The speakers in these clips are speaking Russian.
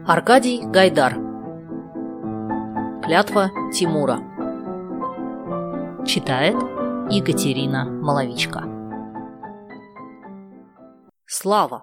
Аркадий Гайдар. Клятва Тимура. Читает Екатерина Маловичка. Слава.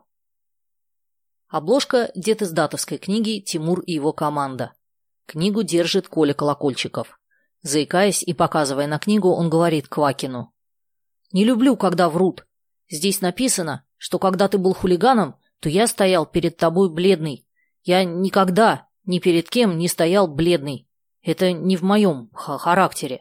Обложка детиздатовской книги «Тимур и его команда». Книгу держит Коля Колокольчиков. Заикаясь и показывая на книгу, он говорит Квакину: «Не люблю, когда врут. Здесь написано, что когда ты был хулиганом, то я стоял перед тобой бледный. Я никогда ни перед кем не стоял бледный. Это не в моем характере».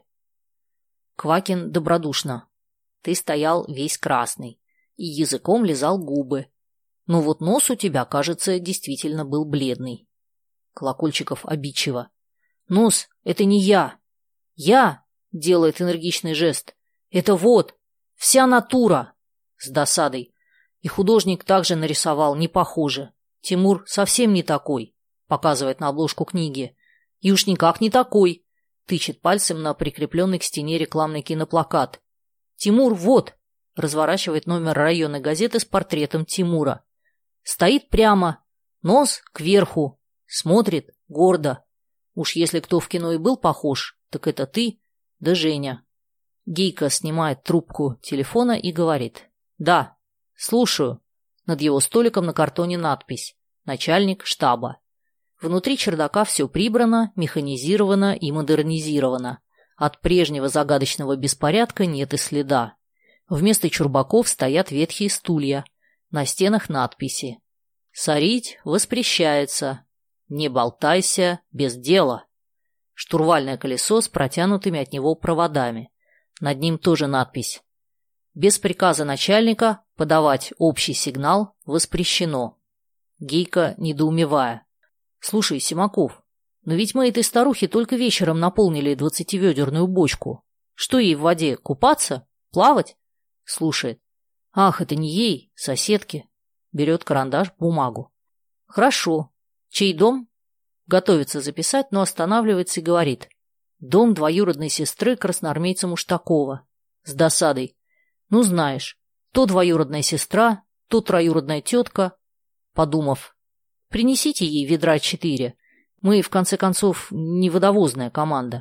Квакин добродушно: «Ты стоял весь красный и языком лизал губы. Но вот нос у тебя, кажется, действительно был бледный». Колокольчиков обидчиво: «Нос — это не я. Я», — делает энергичный жест, — «это вот, вся натура». С досадой: «И художник также нарисовал, не похоже. Тимур совсем не такой», — показывает на обложку книги. «И уж никак не такой», — тычет пальцем на прикрепленный к стене рекламный киноплакат. «Тимур вот», — разворачивает номер районной газеты с портретом Тимура. Стоит прямо, нос кверху, смотрит гордо. Уж если кто в кино и был похож, так это ты да Женя». Гейка снимает трубку телефона и говорит: «Да, слушаю». Над его столиком на картоне надпись: «Начальник штаба». Внутри чердака все прибрано, механизировано и модернизировано. От прежнего загадочного беспорядка нет и следа. Вместо чурбаков стоят ветхие стулья. На стенах надписи: «Сорить воспрещается. Не болтайся без дела». Штурвальное колесо с протянутыми от него проводами. Над ним тоже надпись: «Без приказа начальника подавать общий сигнал воспрещено». Гейка, недоумевая: «Слушай, Симаков, но ведь мы этой старухе только вечером наполнили 20-ведерную бочку. Что ей в воде, купаться? Плавать?» Слушает: «Ах, это не ей, соседке». Берет карандаш, бумагу. «Хорошо. Чей дом?» Готовится записать, но останавливается и говорит: «Дом двоюродной сестры красноармейца Муштакова». С досадой: «Ну, знаешь, то двоюродная сестра, то троюродная тетка». Подумав: «Принесите ей ведра 4. Мы, в конце концов, не водовозная команда».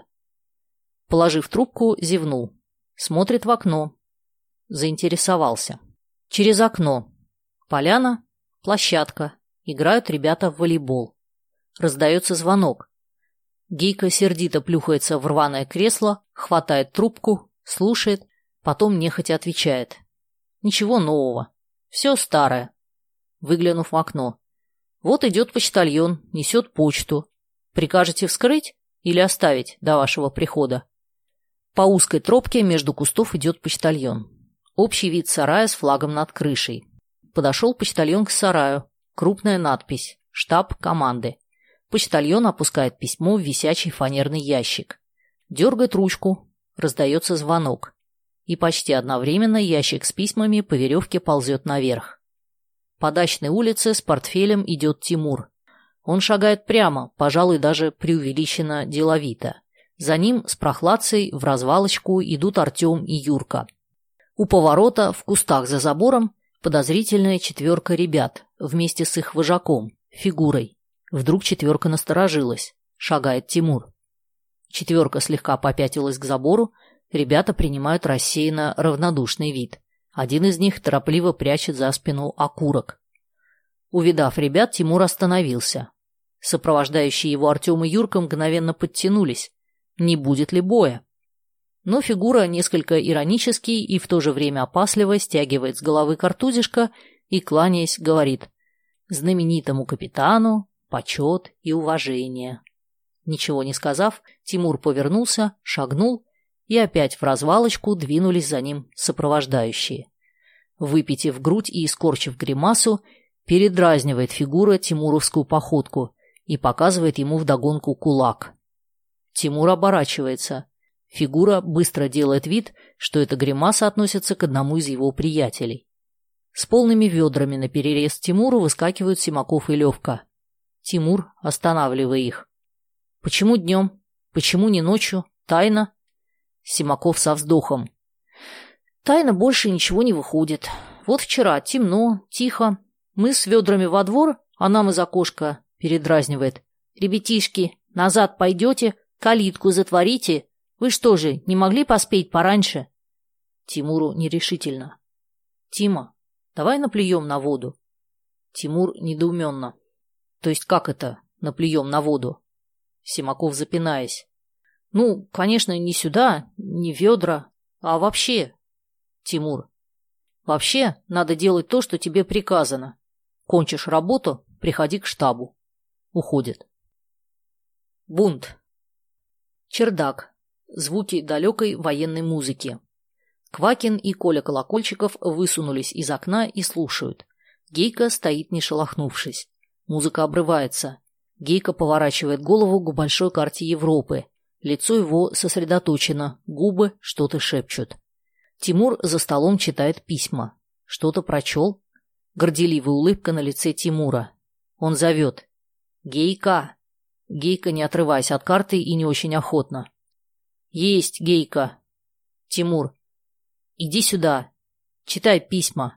Положив трубку, зевнул. Смотрит в окно. Заинтересовался. Через окно. Поляна, площадка. Играют ребята в волейбол. Раздается звонок. Гейка сердито плюхается в рваное кресло, хватает трубку, слушает, потом нехотя отвечает: «Ничего нового. Все старое». Выглянув в окно: «Вот идет почтальон, несет почту. Прикажете вскрыть или оставить до вашего прихода?» По узкой тропке между кустов идет почтальон. Общий вид сарая с флагом над крышей. Подошел почтальон к сараю. Крупная надпись: «Штаб команды». Почтальон опускает письмо в висячий фанерный ящик. Дергает ручку. Раздается звонок. И почти одновременно ящик с письмами по веревке ползет наверх. По дачной улице с портфелем идет Тимур. Он шагает прямо, пожалуй, даже преувеличенно деловито. За ним с прохладцей в развалочку идут Артем и Юрка. У поворота, в кустах за забором, подозрительная 4 ребят вместе с их вожаком, фигурой. Вдруг 4 насторожилась. Шагает Тимур. 4 слегка попятилась к забору. Ребята принимают рассеянно равнодушный вид. Один из них торопливо прячет за спину окурок. Увидав ребят, Тимур остановился. Сопровождающие его Артем и Юрка мгновенно подтянулись. Не будет ли боя? Но фигура несколько иронически и в то же время опасливо стягивает с головы картузишко и, кланяясь, говорит: «Знаменитому капитану почет и уважение». Ничего не сказав, Тимур повернулся, шагнул, и опять в развалочку двинулись за ним сопровождающие. Выпитив грудь и искорчив гримасу, передразнивает фигура тимуровскую походку и показывает ему вдогонку кулак. Тимур оборачивается. Фигура быстро делает вид, что эта гримаса относится к одному из его приятелей. С полными ведрами наперерез Тимуру выскакивают Симаков и Левка. Тимур, останавливая их: «Почему днем? Почему не ночью? Тайна?» Симаков со вздохом: «Тайна, больше ничего не выходит. Вот вчера темно, тихо. Мы с ведрами во двор, а нам из окошка передразнивает. «Ребятишки, назад пойдете, калитку затворите. Вы что же, не могли поспеть пораньше?» Тимуру нерешительно. «Тима, давай наплюем на воду». Тимур недоуменно. «То есть как это, наплюем на воду?» Симаков, запинаясь. «Ну, конечно, не сюда, не в ведра, а вообще». Тимур. «Вообще, надо делать то, что тебе приказано. Кончишь работу, приходи к штабу». Уходит. Бунт. Чердак. Звуки далекой военной музыки. Квакин и Коля Колокольчиков высунулись из окна и слушают. Гейка стоит, не шелохнувшись. Музыка обрывается. Гейка поворачивает голову к большой карте Европы. Лицо его сосредоточено, губы что-то шепчут. Тимур за столом читает письма. Что-то прочел? Горделивая улыбка на лице Тимура. Он зовет. «Гейка!» Гейка, не отрываясь от карты и не очень охотно. «Есть, Гейка!» Тимур. «Иди сюда. Читай письма».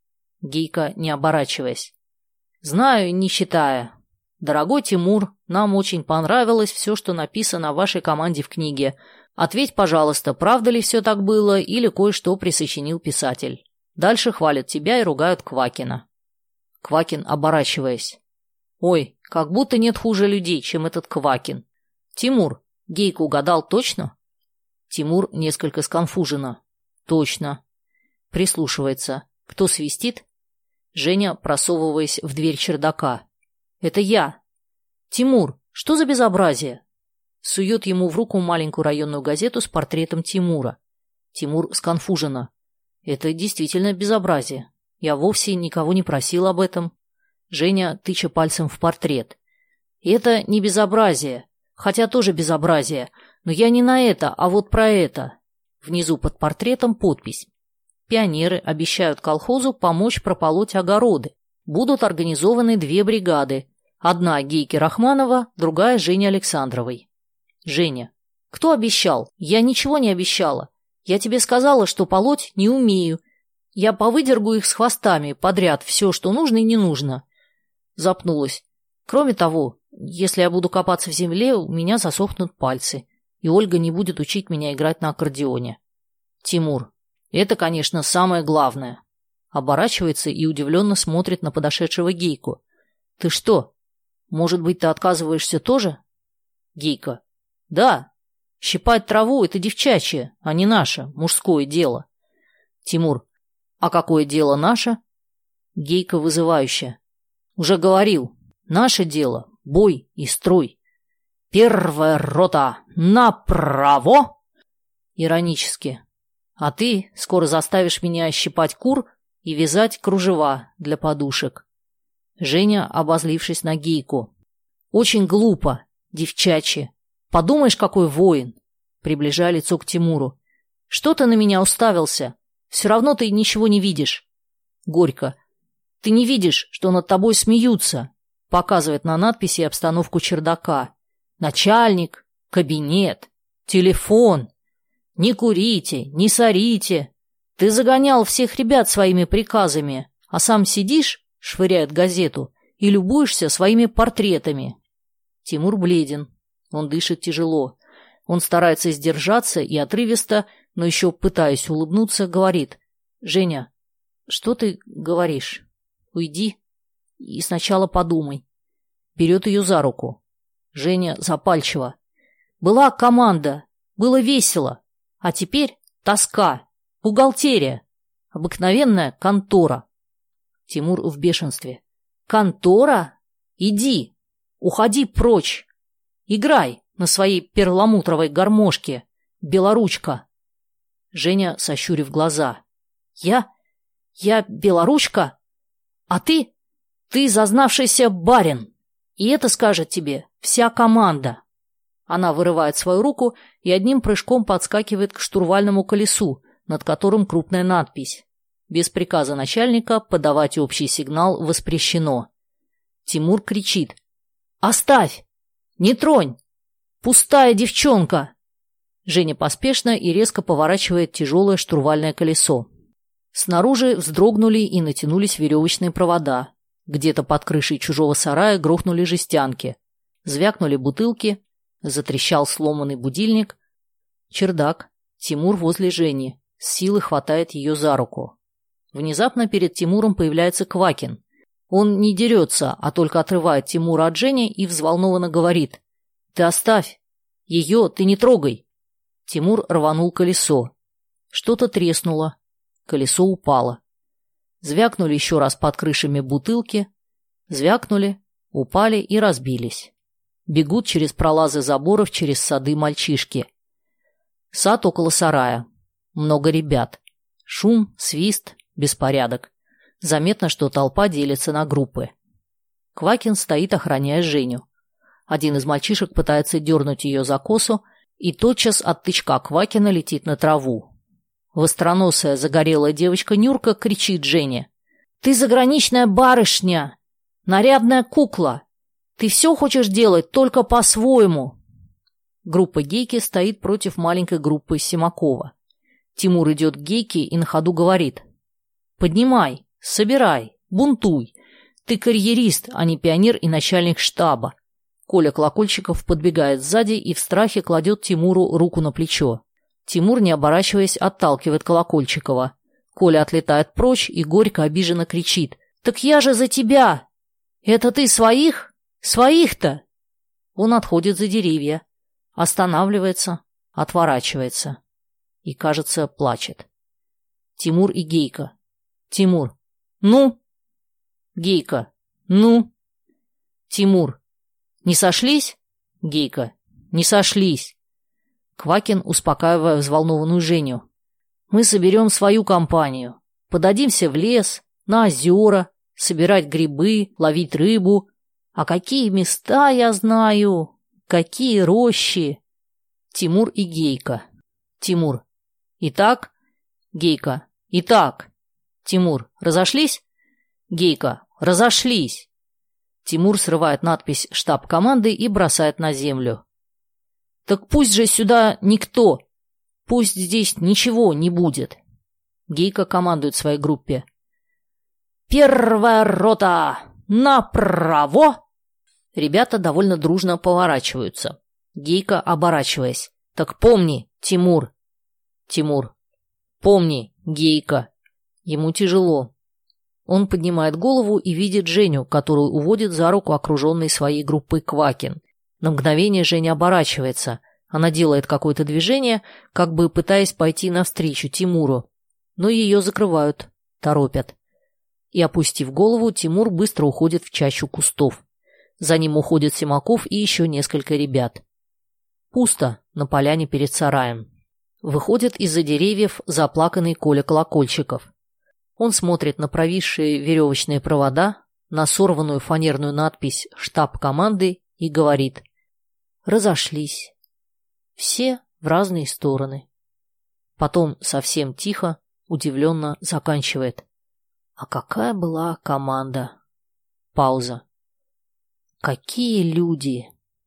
Гейка, не оборачиваясь. «Знаю, не читая. Дорогой Тимур, нам очень понравилось все, что написано о вашей команде в книге. Ответь, пожалуйста, правда ли все так было или кое-что присочинил писатель. Дальше хвалят тебя и ругают Квакина». Квакин, оборачиваясь. «Ой, как будто нет хуже людей, чем этот Квакин. Тимур, Гейка угадал точно?» Тимур несколько сконфуженно. «Точно». Прислушивается. Кто свистит? Женя, просовываясь в дверь чердака. «Это я». «Тимур, что за безобразие?» Сует ему в руку маленькую районную газету с портретом Тимура. Тимур сконфуженно. «Это действительно безобразие. Я вовсе никого не просил об этом». Женя, тыча пальцем в портрет. «Это не безобразие, хотя тоже безобразие, но я не на это, а вот про это». Внизу под портретом подпись. Пионеры обещают колхозу помочь прополоть огороды. Будут организованы 2 бригады. Одна Гейки Рахманова, другая Жени Александровой. Женя. «Кто обещал? Я ничего не обещала. Я тебе сказала, что полоть не умею. Я повыдергу их с хвостами подряд все, что нужно и не нужно». Запнулась. «Кроме того, если я буду копаться в земле, у меня засохнут пальцы, и Ольга не будет учить меня играть на аккордеоне». Тимур. «Это, конечно, самое главное». Оборачивается и удивленно смотрит на подошедшего Гейку. «Ты что? Может быть, ты отказываешься тоже?» Гейка. «Да. Щипать траву — это девчачье, а не наше, мужское дело». Тимур. «А какое дело наше?» Гейка вызывающая. «Уже говорил. Наше дело — бой и строй. Первая рота направо!» Иронически. «А ты скоро заставишь меня щипать кур и вязать кружева для подушек». Женя, обозлившись на Гейку. «Очень глупо, девчачье. Подумаешь, какой воин!» Приближая лицо к Тимуру. «Что ты на меня уставился? Все равно ты ничего не видишь». Горько. «Ты не видишь, что над тобой смеются?» Показывает на надписи и обстановку чердака. «Начальник, кабинет, телефон. Не курите, не сорите. Ты загонял всех ребят своими приказами, а сам сидишь, швыряет газету, и любуешься своими портретами». Тимур бледен. Он дышит тяжело. Он старается сдержаться и отрывисто, но еще пытаясь улыбнуться, говорит. «Женя, что ты говоришь? Уйди и сначала подумай». Берет ее за руку. Женя запальчиво. «Была команда, было весело, а теперь тоска, бухгалтерия, обыкновенная контора». Тимур в бешенстве. «Контора? Иди, уходи прочь. Играй на своей перламутровой гармошке, белоручка». Женя, сощурив глаза. «Я белоручка? А ты зазнавшийся барин. И это скажет тебе вся команда». Она вырывает свою руку и одним прыжком подскакивает к штурвальному колесу, над которым крупная надпись. Без приказа начальника подавать общий сигнал воспрещено. Тимур кричит. «Оставь! Не тронь! Пустая девчонка!» Женя поспешно и резко поворачивает тяжелое штурвальное колесо. Снаружи вздрогнули и натянулись веревочные провода. Где-то под крышей чужого сарая грохнули жестянки. Звякнули бутылки, затрещал сломанный будильник. Чердак. Тимур возле Жени. С силы хватает ее за руку. Внезапно перед Тимуром появляется Квакин. Он не дерется, а только отрывает Тимура от Жени и взволнованно говорит: «Ты оставь! Ее ты не трогай!» Тимур рванул колесо. Что-то треснуло. Колесо упало. Звякнули еще раз под крышами бутылки. Звякнули, упали и разбились. Бегут через пролазы заборов, через сады мальчишки. Сад около сарая. Много ребят. Шум, свист, беспорядок. Заметно, что толпа делится на группы. Квакин стоит, охраняя Женю. Один из мальчишек пытается дернуть ее за косу, и тотчас от тычка Квакина летит на траву. Востроносая загорелая девочка Нюрка кричит Жене: «Ты заграничная барышня! Нарядная кукла! Ты все хочешь делать только по-своему!» Группа Гейки стоит против маленькой группы Симакова. Тимур идет к Гейке и на ходу говорит: «Поднимай, собирай, бунтуй. Ты карьерист, а не пионер и начальник штаба». Коля Колокольчиков подбегает сзади и в страхе кладет Тимуру руку на плечо. Тимур, не оборачиваясь, отталкивает Колокольчикова. Коля отлетает прочь и горько обиженно кричит: «Так я же за тебя! Это ты своих? Своих-то!» Он отходит за деревья, останавливается, отворачивается и, кажется, плачет. Тимур и Гейка. Тимур: «Ну?» Гейка: «Ну?» Тимур: «Не сошлись?» Гейка: «Не сошлись». Квакин, успокаивая взволнованную Женю: «Мы соберем свою компанию, подадимся в лес, на озера, собирать грибы, ловить рыбу. А какие места я знаю, какие рощи!» Тимур и Гейка. Тимур: «Итак?» Гейка: «Итак». Тимур: «Разошлись?» Гейка: «Разошлись». Тимур срывает надпись «Штаб команды» и бросает на землю. «Так пусть же сюда никто, пусть здесь ничего не будет». Гейка командует своей группе: «Первая рота! Направо!» Ребята довольно дружно поворачиваются. Гейка, оборачиваясь: «Так помни, Тимур». Тимур: «Помни, Гейка». Ему тяжело. Он поднимает голову и видит Женю, которую уводит за руку окруженный своей группой Квакин. На мгновение Женя оборачивается. Она делает какое-то движение, как бы пытаясь пойти навстречу Тимуру. Но ее закрывают, торопят. И, опустив голову, Тимур быстро уходит в чащу кустов. За ним уходит Симаков и еще несколько ребят. Пусто на поляне перед сараем. Выходит из-за деревьев заплаканный Коля Колокольчиков. Он смотрит на провисшие веревочные провода, на сорванную фанерную надпись «Штаб команды» и говорит: «Разошлись. Все в разные стороны». Потом совсем тихо, удивленно заканчивает: «А какая была команда?» Пауза. «Какие люди!»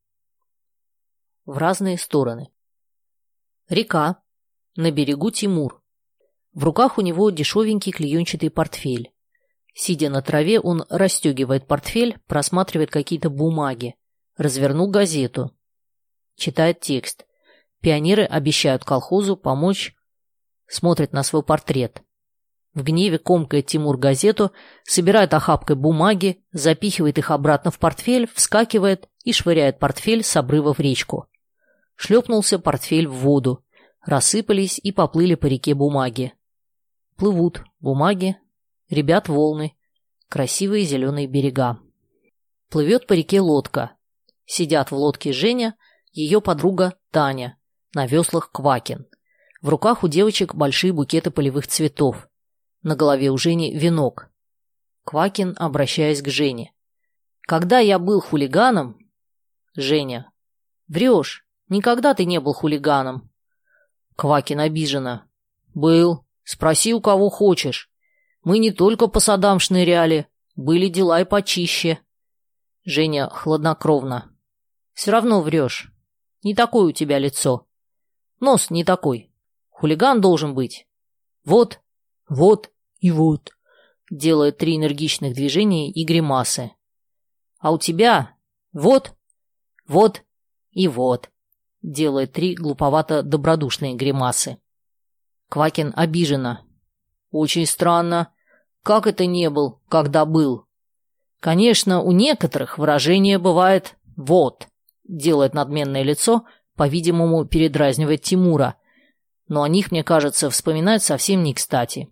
В разные стороны. Река. На берегу Тимур. В руках у него дешевенький клеенчатый портфель. Сидя на траве, он расстегивает портфель, просматривает какие-то бумаги. Развернул газету. Читает текст. Пионеры обещают колхозу помочь. Смотрит на свой портрет. В гневе комкает Тимур газету, собирает охапкой бумаги, запихивает их обратно в портфель, вскакивает и швыряет портфель с обрыва в речку. Шлепнулся портфель в воду. Рассыпались и поплыли по реке бумаги. Плывут бумаги, ребят волны, красивые зеленые берега. Плывет по реке лодка. Сидят в лодке Женя, ее подруга Таня, на веслах Квакин. В руках у девочек большие букеты полевых цветов. На голове у Жени венок. Квакин, обращаясь к Жене: «Когда я был хулиганом...» Женя: «Врешь, никогда ты не был хулиганом». Квакин обиженно: «Был. Спроси, у кого хочешь. Мы не только по садам шныряли, были дела и почище». Женя хладнокровно: «Все равно врешь. Не такое у тебя лицо. Нос не такой. Хулиган должен быть. Вот, вот и вот. Делает 3 энергичных движения и гримасы. А у тебя вот, вот и вот. Делает 3 глуповато-добродушные гримасы. Квакин обиженно. Очень странно. Как это не был, когда был? Конечно, у некоторых выражение бывает «вот», делает надменное лицо, по-видимому, передразнивает Тимура, но о них, мне кажется, вспоминать совсем не кстати.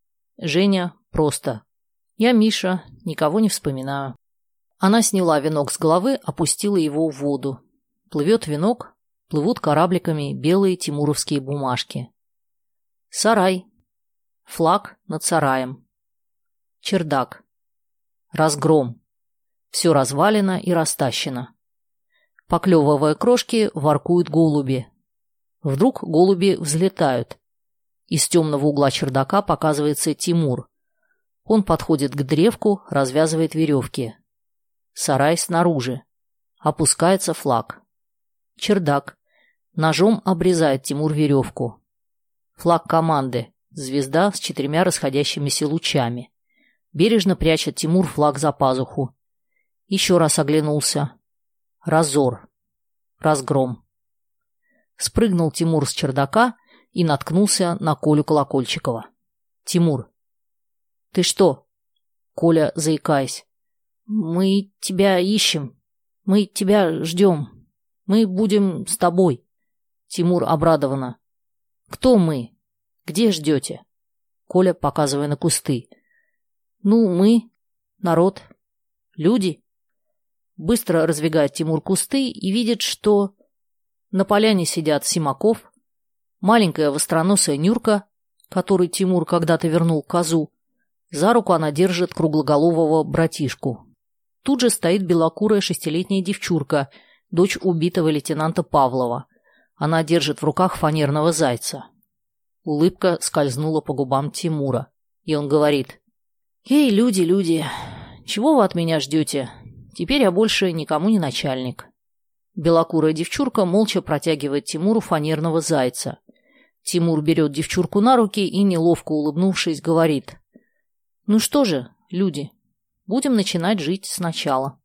Женя просто. Я, Миша, никого не вспоминаю. Она сняла венок с головы, опустила его в воду. Плывет венок, плывут корабликами белые тимуровские бумажки. Сарай. Флаг над сараем. Чердак. Разгром. Все развалено и растащено. Поклевывая крошки, воркуют голуби. Вдруг голуби взлетают. Из темного угла чердака показывается Тимур. Он подходит к древку, развязывает веревки. Сарай снаружи. Опускается флаг. Чердак. Ножом обрезает Тимур веревку. Флаг команды. Звезда с 4 расходящимися лучами. Бережно прячет Тимур флаг за пазуху. Еще раз оглянулся. Разор. Разгром. Спрыгнул Тимур с чердака и наткнулся на Колю Колокольчикова. «Тимур». «Ты что?» Коля, заикаясь. «Мы тебя ищем. Мы тебя ждем. Мы будем с тобой». Тимур обрадованно. «Кто мы? Где ждете?» Коля, показывая на кусты. «Ну, мы. Народ. Люди». Быстро раздвигает Тимур кусты и видит, что на поляне сидят Симаков, маленькая востроносая Нюрка, которой Тимур когда-то вернул козу. За руку она держит круглоголового братишку. Тут же стоит белокурая 6-летняя девчурка, дочь убитого лейтенанта Павлова. Она держит в руках фанерного зайца. Улыбка скользнула по губам Тимура, и он говорит: «Эй, люди, люди, чего вы от меня ждете? Теперь я больше никому не начальник». Белокурая девчурка молча протягивает Тимуру фанерного зайца. Тимур берет девчурку на руки и, неловко улыбнувшись, говорит: «Ну что же, люди, будем начинать жить сначала».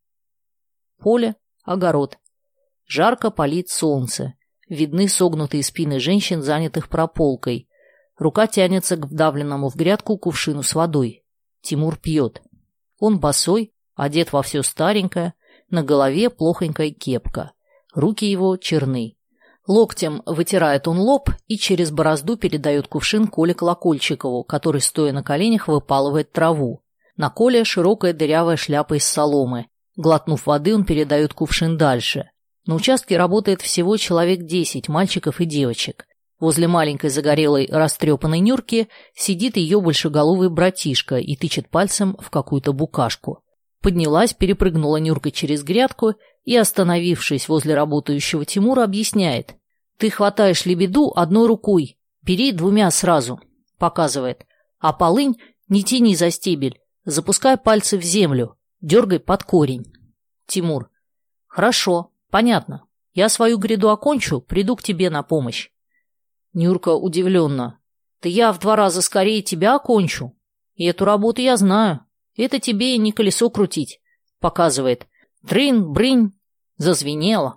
Поле, огород. Жарко палит солнце. Видны согнутые спины женщин, занятых прополкой. Рука тянется к вдавленному в грядку кувшину с водой. Тимур пьет. Он босой, одет во все старенькое, на голове плохонькая кепка. Руки его черны. Локтем вытирает он лоб и через борозду передает кувшин Коле Колокольчикову, который, стоя на коленях, выпалывает траву. На Коле широкая дырявая шляпа из соломы. Глотнув воды, он передает кувшин дальше. На участке работает всего человек 10 мальчиков и девочек. Возле маленькой загорелой растрепанной Нюрки сидит ее большеголовый братишка и тычет пальцем в какую-то букашку. Поднялась, перепрыгнула Нюрка через грядку и, остановившись возле работающего Тимура, объясняет: «Ты хватаешь лебеду одной рукой, бери 2 сразу», показывает, «а полынь не тяни за стебель, запускай пальцы в землю, дергай под корень». Тимур: «Хорошо, понятно, я свою гряду окончу, приду к тебе на помощь». Нюрка удивленно: «Да я в 2 раза скорее тебя окончу, и эту работу я знаю. Это тебе не колесо крутить», показывает. Дрынь-брынь, зазвенело.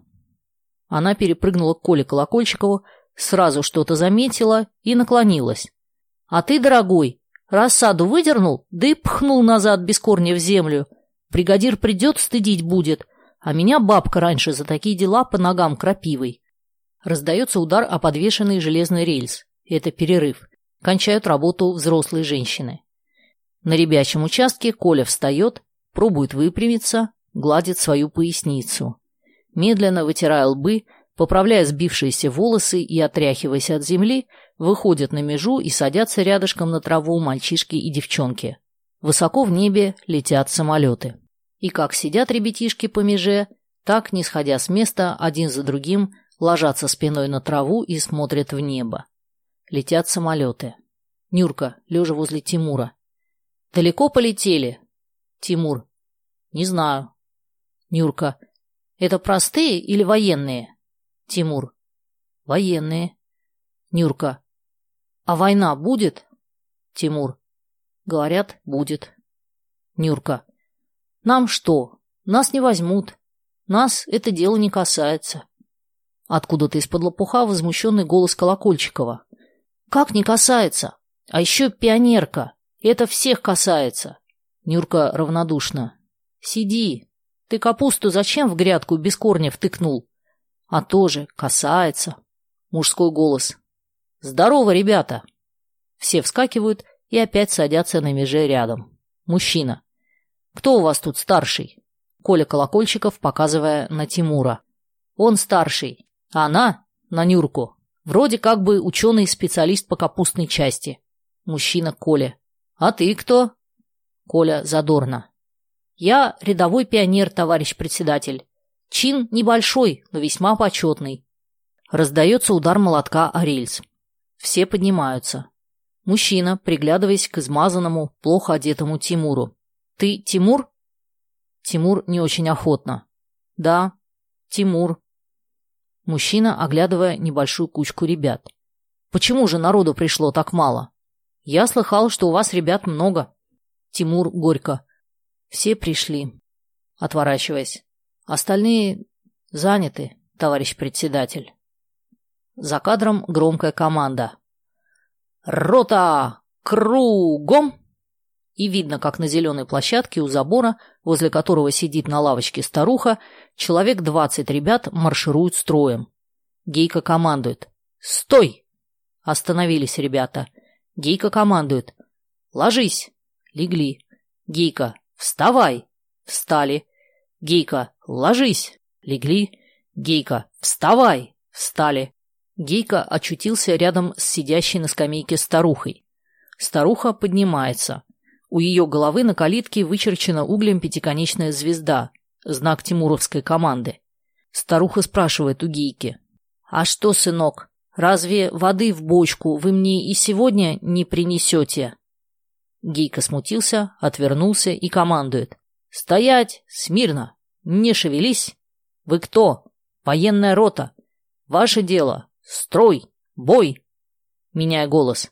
Она перепрыгнула к Коле Колокольчикову, сразу что-то заметила и наклонилась. «А ты, дорогой, рассаду выдернул, да и пхнул назад без корня в землю. Бригадир придет, стыдить будет, а меня бабка раньше за такие дела по ногам крапивой». Раздается удар о подвешенный железный рельс. Это перерыв. Кончают работу взрослые женщины. На ребячем участке Коля встает, пробует выпрямиться, гладит свою поясницу. Медленно вытирая лбы, поправляя сбившиеся волосы и отряхиваясь от земли, выходят на межу и садятся рядышком на траву мальчишки и девчонки. Высоко в небе летят самолеты. И как сидят ребятишки по меже, так, не сходя с места, один за другим ложатся спиной на траву и смотрят в небо. Летят самолеты. Нюрка, лежа возле Тимура: «Далеко полетели?» Тимур: «Не знаю». Нюрка: «Это простые или военные?» Тимур: «Военные». Нюрка: «А война будет?» Тимур: Говорят, будет. Нюрка. Нам что? Нас не возьмут. Нас это дело не касается. Откуда-то из-под лопуха возмущенный голос Колокольчикова. Как не касается? А еще пионерка. Это всех касается. Нюрка равнодушно. Сиди. Ты капусту зачем в грядку без корня втыкнул? А тоже касается. Мужской голос. Здорово, ребята. Все вскакивают и опять садятся на меже рядом. Мужчина. Кто у вас тут старший? Коля Колокольчиков, показывая на Тимура. Он старший. А она на Нюрку. Вроде как бы ученый-специалист по капустной части. Мужчина Коля. А ты кто? Коля задорно. Я рядовой пионер, товарищ председатель. Чин небольшой, но весьма почетный. Раздается удар молотка о рельс. Все поднимаются. Мужчина, приглядываясь к измазанному, плохо одетому Тимуру. Ты Тимур? Тимур не очень охотно. Да, Тимур. Мужчина, оглядывая небольшую кучку ребят. Почему же народу пришло так мало? Я слыхал, что у вас ребят много. Тимур горько. Все пришли. Отворачиваясь. Остальные заняты, товарищ председатель. За кадром громкая команда. «Рота! Кругом!» И видно, как на зеленой площадке у забора, возле которого сидит на лавочке старуха, человек 20 ребят маршируют строем. Гейка командует. «Стой!» Остановились ребята. Гейка командует. «Ложись!» Легли. Гейка. «Вставай!» Встали. Гейка. «Ложись!» Легли. Гейка. «Вставай!» Встали. Гейка очутился рядом с сидящей на скамейке старухой. Старуха поднимается. У ее головы на калитке вычерчена углем пятиконечная звезда, знак тимуровской команды. Старуха спрашивает у Гейки. «А что, сынок, разве воды в бочку вы мне и сегодня не принесете?» Гейка смутился, отвернулся и командует. «Стоять! Смирно! Не шевелись! Вы кто? Военная рота! Ваше дело! Строй! Бой!» Меняя голос.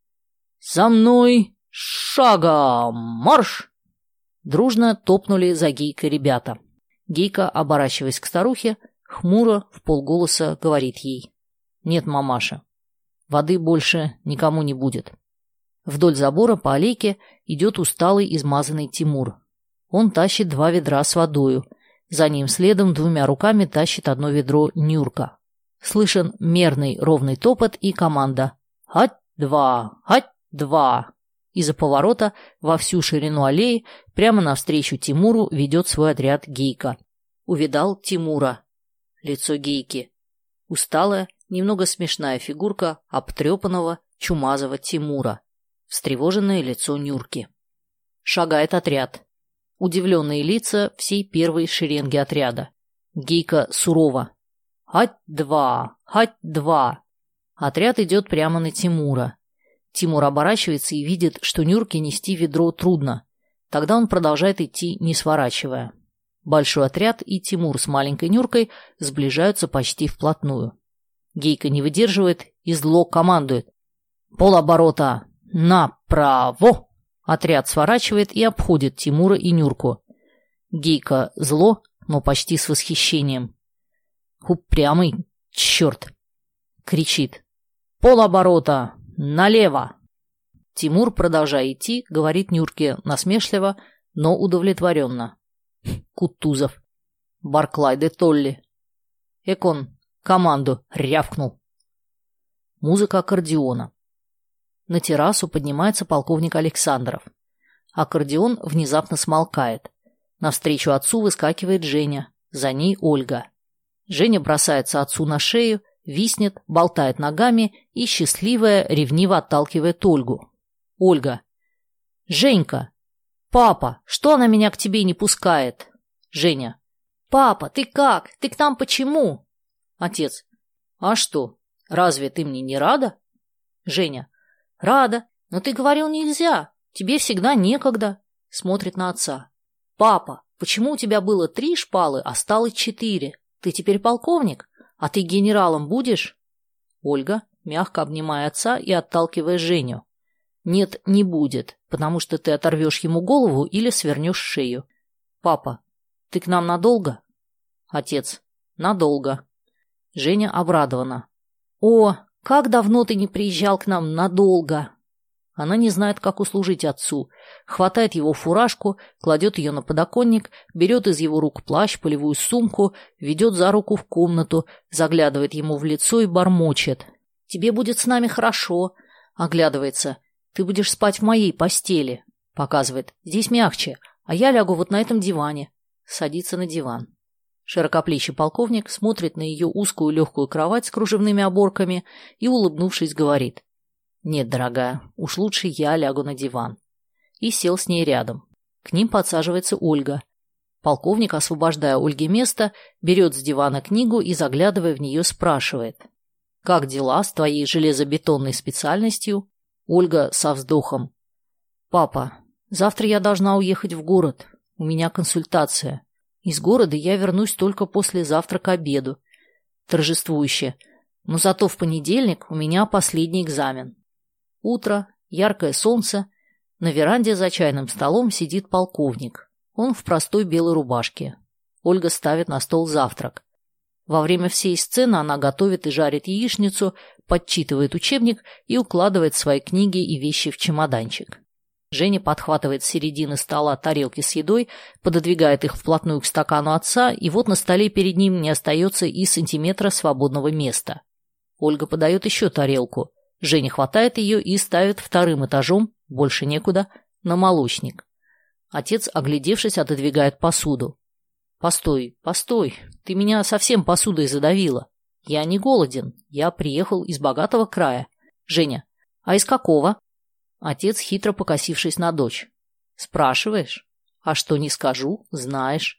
«За мной! Шагом! Марш!» Дружно топнули за Гейкой ребята. Гейка, оборачиваясь к старухе, хмуро вполголоса говорит ей. «Нет, мамаша, воды больше никому не будет». Вдоль забора по аллейке идет усталый измазанный Тимур. Он тащит 2 ведра с водою. За ним следом 2 руками тащит одно ведро Нюрка. Слышен мерный ровный топот и команда «Хать-два! Хать-два!». Из-за поворота во всю ширину аллеи прямо навстречу Тимуру ведет свой отряд Гейка. Увидал Тимура. Лицо Гейки. Усталая, немного смешная фигурка обтрепанного, чумазого Тимура. Встревоженное лицо Нюрки. Шагает отряд. Удивленные лица всей первой шеренги отряда. Гейка сурово. «Хать-два! Хать-два!». Отряд идет прямо на Тимура. Тимур оборачивается и видит, что Нюрке нести ведро трудно. Тогда он продолжает идти, не сворачивая. Большой отряд и Тимур с маленькой Нюркой сближаются почти вплотную. Гейка не выдерживает и зло командует. «Полоборота! Направо!». Отряд сворачивает и обходит Тимура и Нюрку. Гейка зло, но почти с восхищением. «Упрямый, черт!» Кричит. «Полоборота! Налево!». Тимур, продолжая идти, говорит Нюрке насмешливо, но удовлетворенно. Кутузов. Барклай де Толли. Экон команду рявкнул. Музыка аккордеона. На террасу поднимается полковник Александров. Аккордеон внезапно смолкает. Навстречу отцу выскакивает Женя, за ней Ольга. Женя бросается отцу на шею, виснет, болтает ногами и, счастливая, ревниво отталкивает Ольгу. Ольга. «Женька! Папа, что она меня к тебе не пускает?» Женя. «Папа, ты как? Ты к нам почему?» Отец. «А что, разве ты мне не рада?» Женя. «Рада, но ты говорил нельзя, тебе всегда некогда». Смотрит на отца. «Папа, почему у тебя было 3 шпалы, а стало 4? Ты теперь полковник, а ты генералом будешь?» Ольга, мягко обнимая отца и отталкивая Женю. «Нет, не будет. потому что ты оторвешь ему голову или свернешь шею. Папа, ты к нам надолго? Отец, надолго. Женя обрадована. О, как давно ты не приезжал к нам надолго. Она не знает, как услужить отцу. Хватает его фуражку, кладет ее на подоконник, берет из его рук плащ, полевую сумку, ведет за руку в комнату, заглядывает ему в лицо и бормочет. «Тебе будет с нами хорошо», оглядывается. «Ты будешь спать в моей постели», показывает. «Здесь мягче, а я лягу вот на этом диване». Садится на диван. Широкоплечий полковник смотрит на ее узкую легкую кровать с кружевными оборками и, улыбнувшись, говорит: «Нет, дорогая, уж лучше я лягу на диван». И сел с ней рядом. К ним подсаживается Ольга. Полковник, освобождая Ольге место, берет с дивана книгу и, заглядывая в нее, спрашивает: «Как дела с твоей железобетонной специальностью?» Ольга со вздохом: «Папа, завтра я должна уехать в город. У меня консультация. Из города я вернусь только послезавтра к обеду». Торжествующе: «Но зато в понедельник у меня последний экзамен». Утро, яркое солнце. На веранде за чайным столом сидит полковник. Он в простой белой рубашке. Ольга ставит на стол завтрак. Во время всей сцены она готовит и жарит яичницу, подчитывает учебник и укладывает свои книги и вещи в чемоданчик. Женя подхватывает с середины стола тарелки с едой, пододвигает их вплотную к стакану отца, и вот на столе перед ним не остается и сантиметра свободного места. Ольга подает еще тарелку. Женя хватает ее и ставит вторым этажом, больше некуда, на молочник. Отец, оглядевшись, отодвигает посуду. «Постой, постой, ты меня совсем посудой задавила. Я не голоден, я приехал из богатого края». Женя: «А из какого?» Отец, хитро покосившись на дочь: «Спрашиваешь? А что не скажу, знаешь».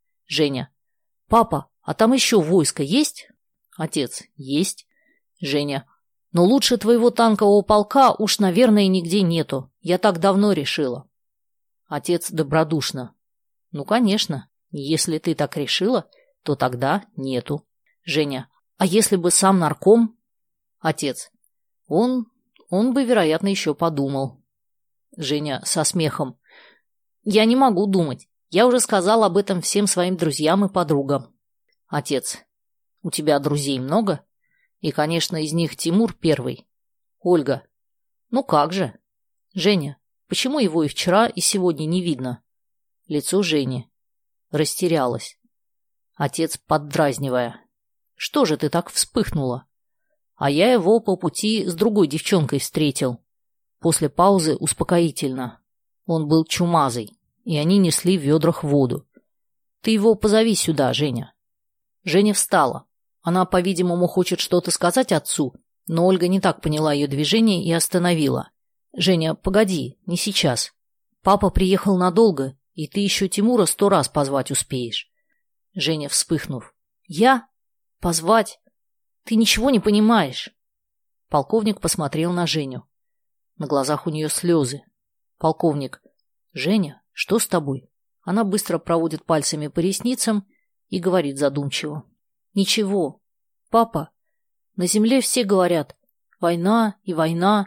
Женя: «Папа, а там еще войско есть?» Отец: «Есть». Женя: «Но лучше твоего танкового полка уж, наверное, нигде нету. Я так давно решила». Отец добродушно: «Ну, конечно, если ты так решила, то тогда нету». Женя: «А если бы сам нарком?» Отец: Он бы, вероятно, еще подумал». Женя со смехом: «Я не могу думать. Я уже сказал об этом всем своим друзьям и подругам». Отец: «У тебя друзей много? И, конечно, из них Тимур первый». Ольга: «Ну как же?» Женя: «Почему его и вчера, и сегодня не видно?» Лицо Жени: растерялась. Отец, поддразнивая: «Что же ты так вспыхнула?» «А я его по пути с другой девчонкой встретил». После паузы успокоительно: «Он был чумазый, и они несли в ведрах воду. Ты его позови сюда, Женя». Женя встала. Она, по-видимому, хочет что-то сказать отцу, но Ольга не так поняла ее движение и остановила. «Женя, погоди, не сейчас. Папа приехал надолго, и ты еще Тимура 100 раз позвать успеешь». Женя, вспыхнув: «Я? Позвать? Ты ничего не понимаешь». Полковник посмотрел на Женю. На глазах у нее слезы. Полковник: «Женя, что с тобой?» Она быстро проводит пальцами по ресницам и говорит задумчиво: «Ничего. Папа, на земле все говорят: война и война.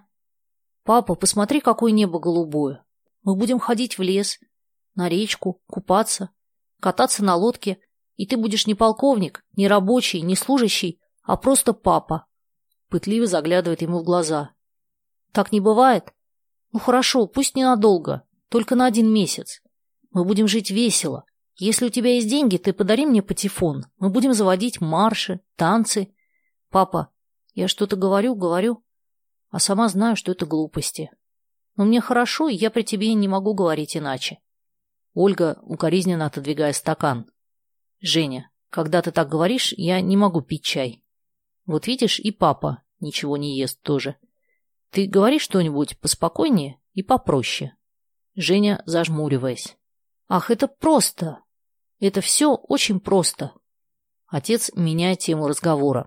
Папа, посмотри, какое небо голубое. Мы будем ходить в лес, на речку, купаться, кататься на лодке, и ты будешь не полковник, не рабочий, не служащий, а просто папа». Пытливо заглядывает ему в глаза. «Так не бывает? Ну хорошо, пусть ненадолго, только на 1 месяц. Мы будем жить весело. Если у тебя есть деньги, ты подари мне патефон. Мы будем заводить марши, танцы. Папа, я что-то говорю, а сама знаю, что это глупости. Но мне хорошо, и я при тебе не могу говорить иначе». Ольга, укоризненно отодвигая стакан: «Женя, когда ты так говоришь, я не могу пить чай. Вот видишь, и папа ничего не ест тоже. Ты говори что-нибудь поспокойнее и попроще». Женя, зажмуриваясь: «Ах, это просто. Это все очень просто». Отец, меняя тему разговора: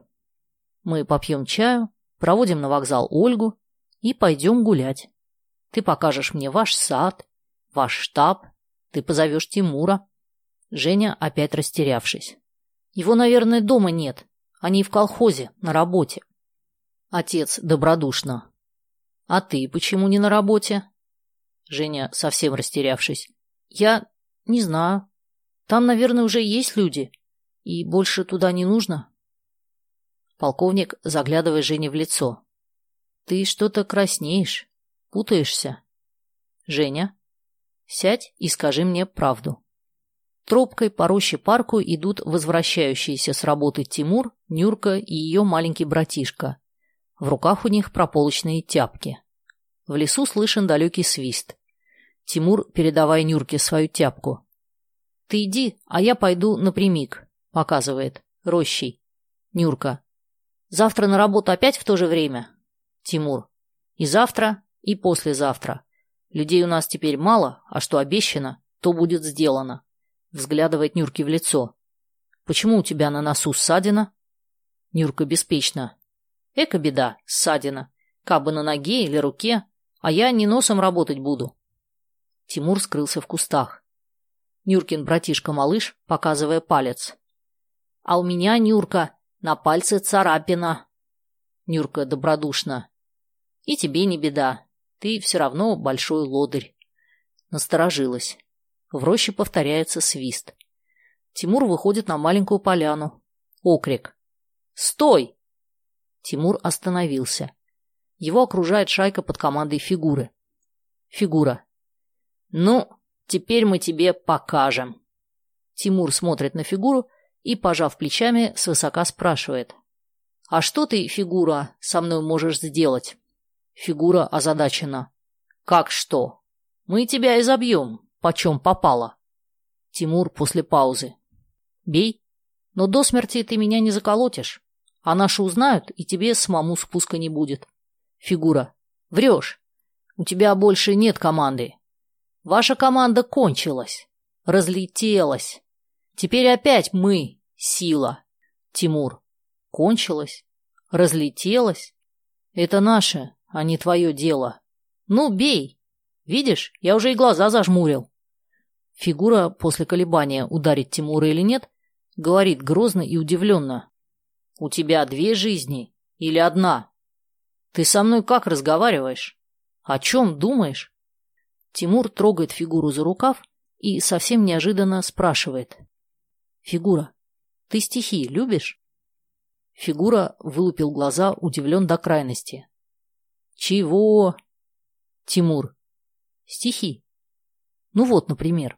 «Мы попьем чаю, проводим на вокзал Ольгу и пойдем гулять. Ты покажешь мне ваш сад, ваш штаб, ты позовешь Тимура». Женя, опять растерявшись: «Его, наверное, дома нет. Они в колхозе, на работе». Отец добродушно: «А ты почему не на работе?» Женя, совсем растерявшись. Я не знаю. Там, наверное, уже есть люди. И больше туда не нужно. Полковник, заглядывая Жене в лицо. Ты что-то краснеешь. Путаешься. Женя, сядь и скажи мне правду. Тропкой по роще парку идут возвращающиеся с работы Тимур, Нюрка и ее маленький братишка. В руках у них прополочные тяпки. В лесу слышен далекий свист. Тимур, передавая Нюрке свою тяпку. «Ты иди, а я пойду напрямик», — показывает, рощей. Нюрка. «Завтра на работу опять в то же время?» Тимур. «И завтра, и послезавтра. Людей у нас теперь мало, а что обещано, то будет сделано». Взглядывает Нюрке в лицо. «Почему у тебя на носу ссадина?» Нюрка беспечно. «Эка беда, ссадина. Кабы на ноге или руке, а я не носом работать буду». Тимур скрылся в кустах. Нюркин братишка-малыш, показывая палец. «А у меня, Нюрка, на пальце царапина». Нюрка добродушно. «И тебе не беда. Ты все равно большой лодырь». Насторожилась. В роще повторяется свист. Тимур выходит на маленькую поляну. Окрик. «Стой!» Тимур остановился. Его окружает шайка под командой Фигуры. Фигура. «Ну, теперь мы тебе покажем». Тимур смотрит на Фигуру и, пожав плечами, свысока спрашивает. «А что ты, Фигура, со мной можешь сделать?» Фигура озадачена. «Как что? Мы тебя изобьем, почем попало». Тимур после паузы. «Бей, но до смерти ты меня не заколотишь, а наши узнают, и тебе самому спуска не будет». Фигура. «Врешь. У тебя больше нет команды. Ваша команда кончилась, разлетелась. Теперь опять мы — сила». Тимур. «Кончилась? Разлетелась? Это наше, а не твое дело. Ну, бей. Видишь, я уже и глаза зажмурил». Фигура, после колебания, ударить Тимура или нет, говорит грозно и удивленно. «У тебя 2 жизни или 1? Ты со мной как разговариваешь? О чем думаешь?» Тимур трогает Фигуру за рукав и совсем неожиданно спрашивает. «Фигура, ты стихи любишь?» Фигура вылупил глаза, удивлен до крайности. «Чего?» Тимур. «Стихи. Ну вот, например.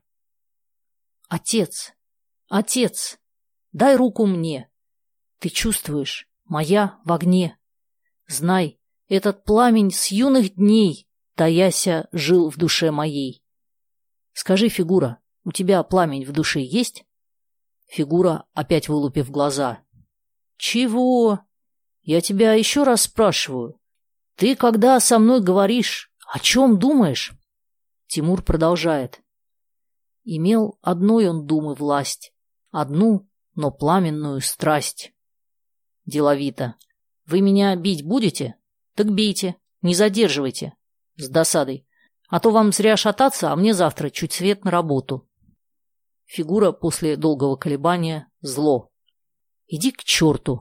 Отец, отец, дай руку мне. Ты чувствуешь, моя в огне. Знай, этот пламень с юных дней, таяся, жил в душе моей. Скажи, Фигура, у тебя пламень в душе есть?» Фигура, опять вылупив глаза. «Чего? Я тебя еще раз спрашиваю. Ты, когда со мной говоришь, о чем думаешь?» Тимур продолжает. «Имел одной он думы власть, одну, но пламенную страсть». Деловито. «Вы меня бить будете? Так бейте, не задерживайте». С досадой. «А то вам зря шататься, а мне завтра чуть свет на работу». Фигура после долгого колебания зло. «Иди к черту».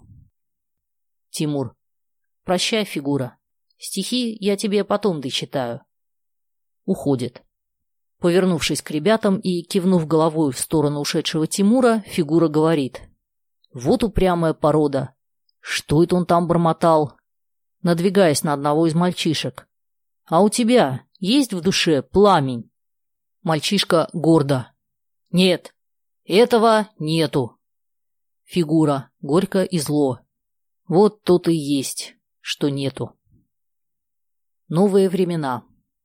Тимур. «Прощай, Фигура. Стихи я тебе потом дочитаю». Уходит. Повернувшись к ребятам и кивнув головой в сторону ушедшего Тимура, Фигура говорит. «Вот упрямая порода. Что это он там бормотал?» Надвигаясь на одного из мальчишек. «А у тебя есть в душе пламень?» Мальчишка гордо. «Нет, этого нету». Фигура горько и зло. «Вот тут и есть, что нету». Новые времена.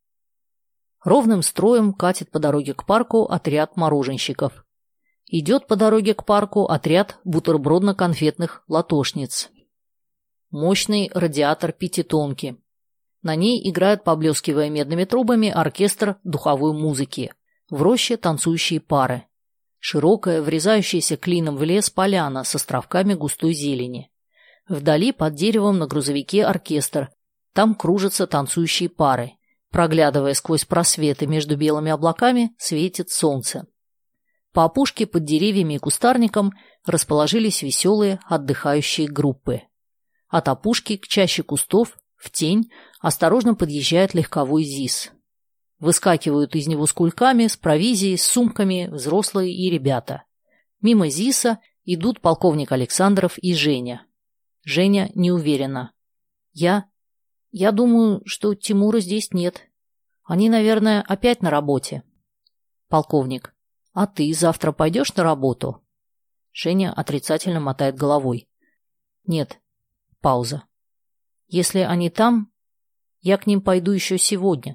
Ровным строем катит по дороге к парку отряд мороженщиков. Идет по дороге к парку отряд бутербродно-конфетных латошниц. Мощный радиатор пятитонки. На ней играет, поблескивая медными трубами, оркестр духовой музыки. В роще танцующие пары. Широкая, врезающаяся клином в лес поляна с островками густой зелени. Вдали под деревом на грузовике оркестр. Там кружатся танцующие пары. Проглядывая сквозь просветы между белыми облаками, светит солнце. По опушке под деревьями и кустарником расположились веселые отдыхающие группы. От опушки к чаще кустов, в тень, осторожно подъезжает легковой ЗИС. Выскакивают из него с кульками, с провизией, с сумками взрослые и ребята. Мимо ЗИСа идут полковник Александров и Женя. Женя неуверенно. Я думаю, что Тимура здесь нет. Они, наверное, опять на работе. Полковник. А ты завтра пойдешь на работу? Женя отрицательно мотает головой. Нет. Пауза. Если они там, я к ним пойду еще сегодня.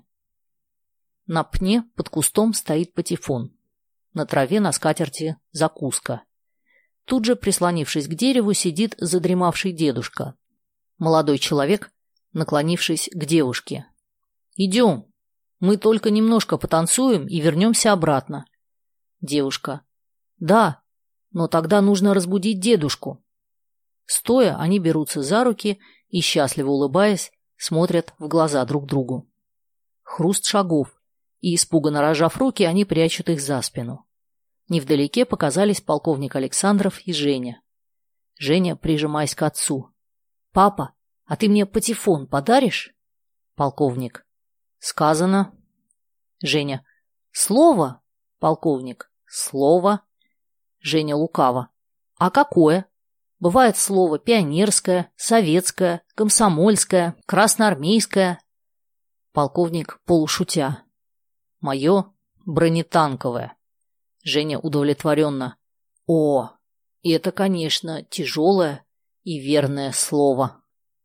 На пне под кустом стоит патефон. На траве на скатерти закуска. Тут же, прислонившись к дереву, сидит задремавший дедушка. Молодой человек, наклонившись к девушке. «Идем. Мы только немножко потанцуем и вернемся обратно». Девушка. «Да, но тогда нужно разбудить дедушку». Стоя, они берутся за руки и, счастливо улыбаясь, смотрят в глаза друг другу. Хруст шагов, и, испуганно разжав руки, они прячут их за спину. Невдалеке показались полковник Александров и Женя. Женя, прижимаясь к отцу. «Папа, а ты мне патефон подаришь?» Полковник. «Сказано». Женя. «Слово?» Полковник. «Слово». Женя лукаво. «А какое? Бывает слово пионерское, советское, комсомольское, красноармейское». Полковник полушутя. «Мое бронетанковое». Женя удовлетворенно. «О, это, конечно, тяжелое и верное слово».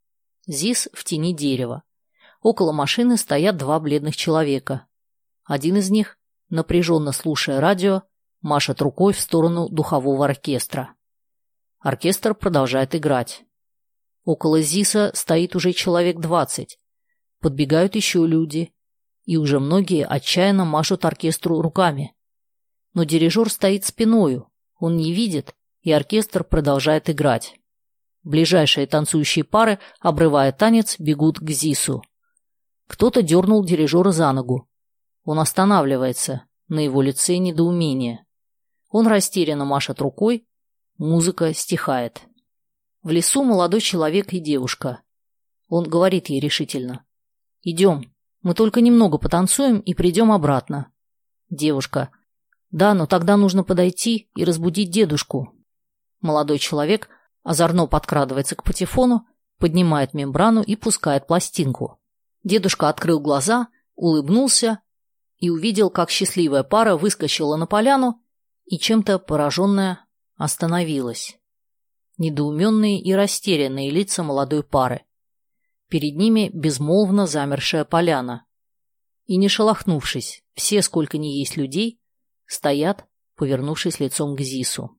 ЗИС в тени дерева. Около машины стоят два бледных человека. Один из них, напряженно слушая радио, машет рукой в сторону духового оркестра. Оркестр продолжает играть. Около ЗИСа стоит уже человек 20. Подбегают еще люди, и уже многие отчаянно машут оркестру руками. Но дирижер стоит спиною, он не видит, и оркестр продолжает играть. Ближайшие танцующие пары, обрывая танец, бегут к ЗИСу. Кто-то дернул дирижера за ногу. Он останавливается, на его лице недоумение. Он растерянно машет рукой, музыка стихает. В лесу молодой человек и девушка. Он говорит ей решительно. «Идем, мы только немного потанцуем и придем обратно». Девушка. «Да, но тогда нужно подойти и разбудить дедушку». Молодой человек озорно подкрадывается к патефону, поднимает мембрану и пускает пластинку. Дедушка открыл глаза, улыбнулся и увидел, как счастливая пара выскочила на поляну и, чем-то пораженная, остановилась. Недоуменные и растерянные лица молодой пары. Перед ними безмолвно замершая поляна. И не шелохнувшись, все, сколько ни есть людей, стоят, повернувшись лицом к ЗИСу.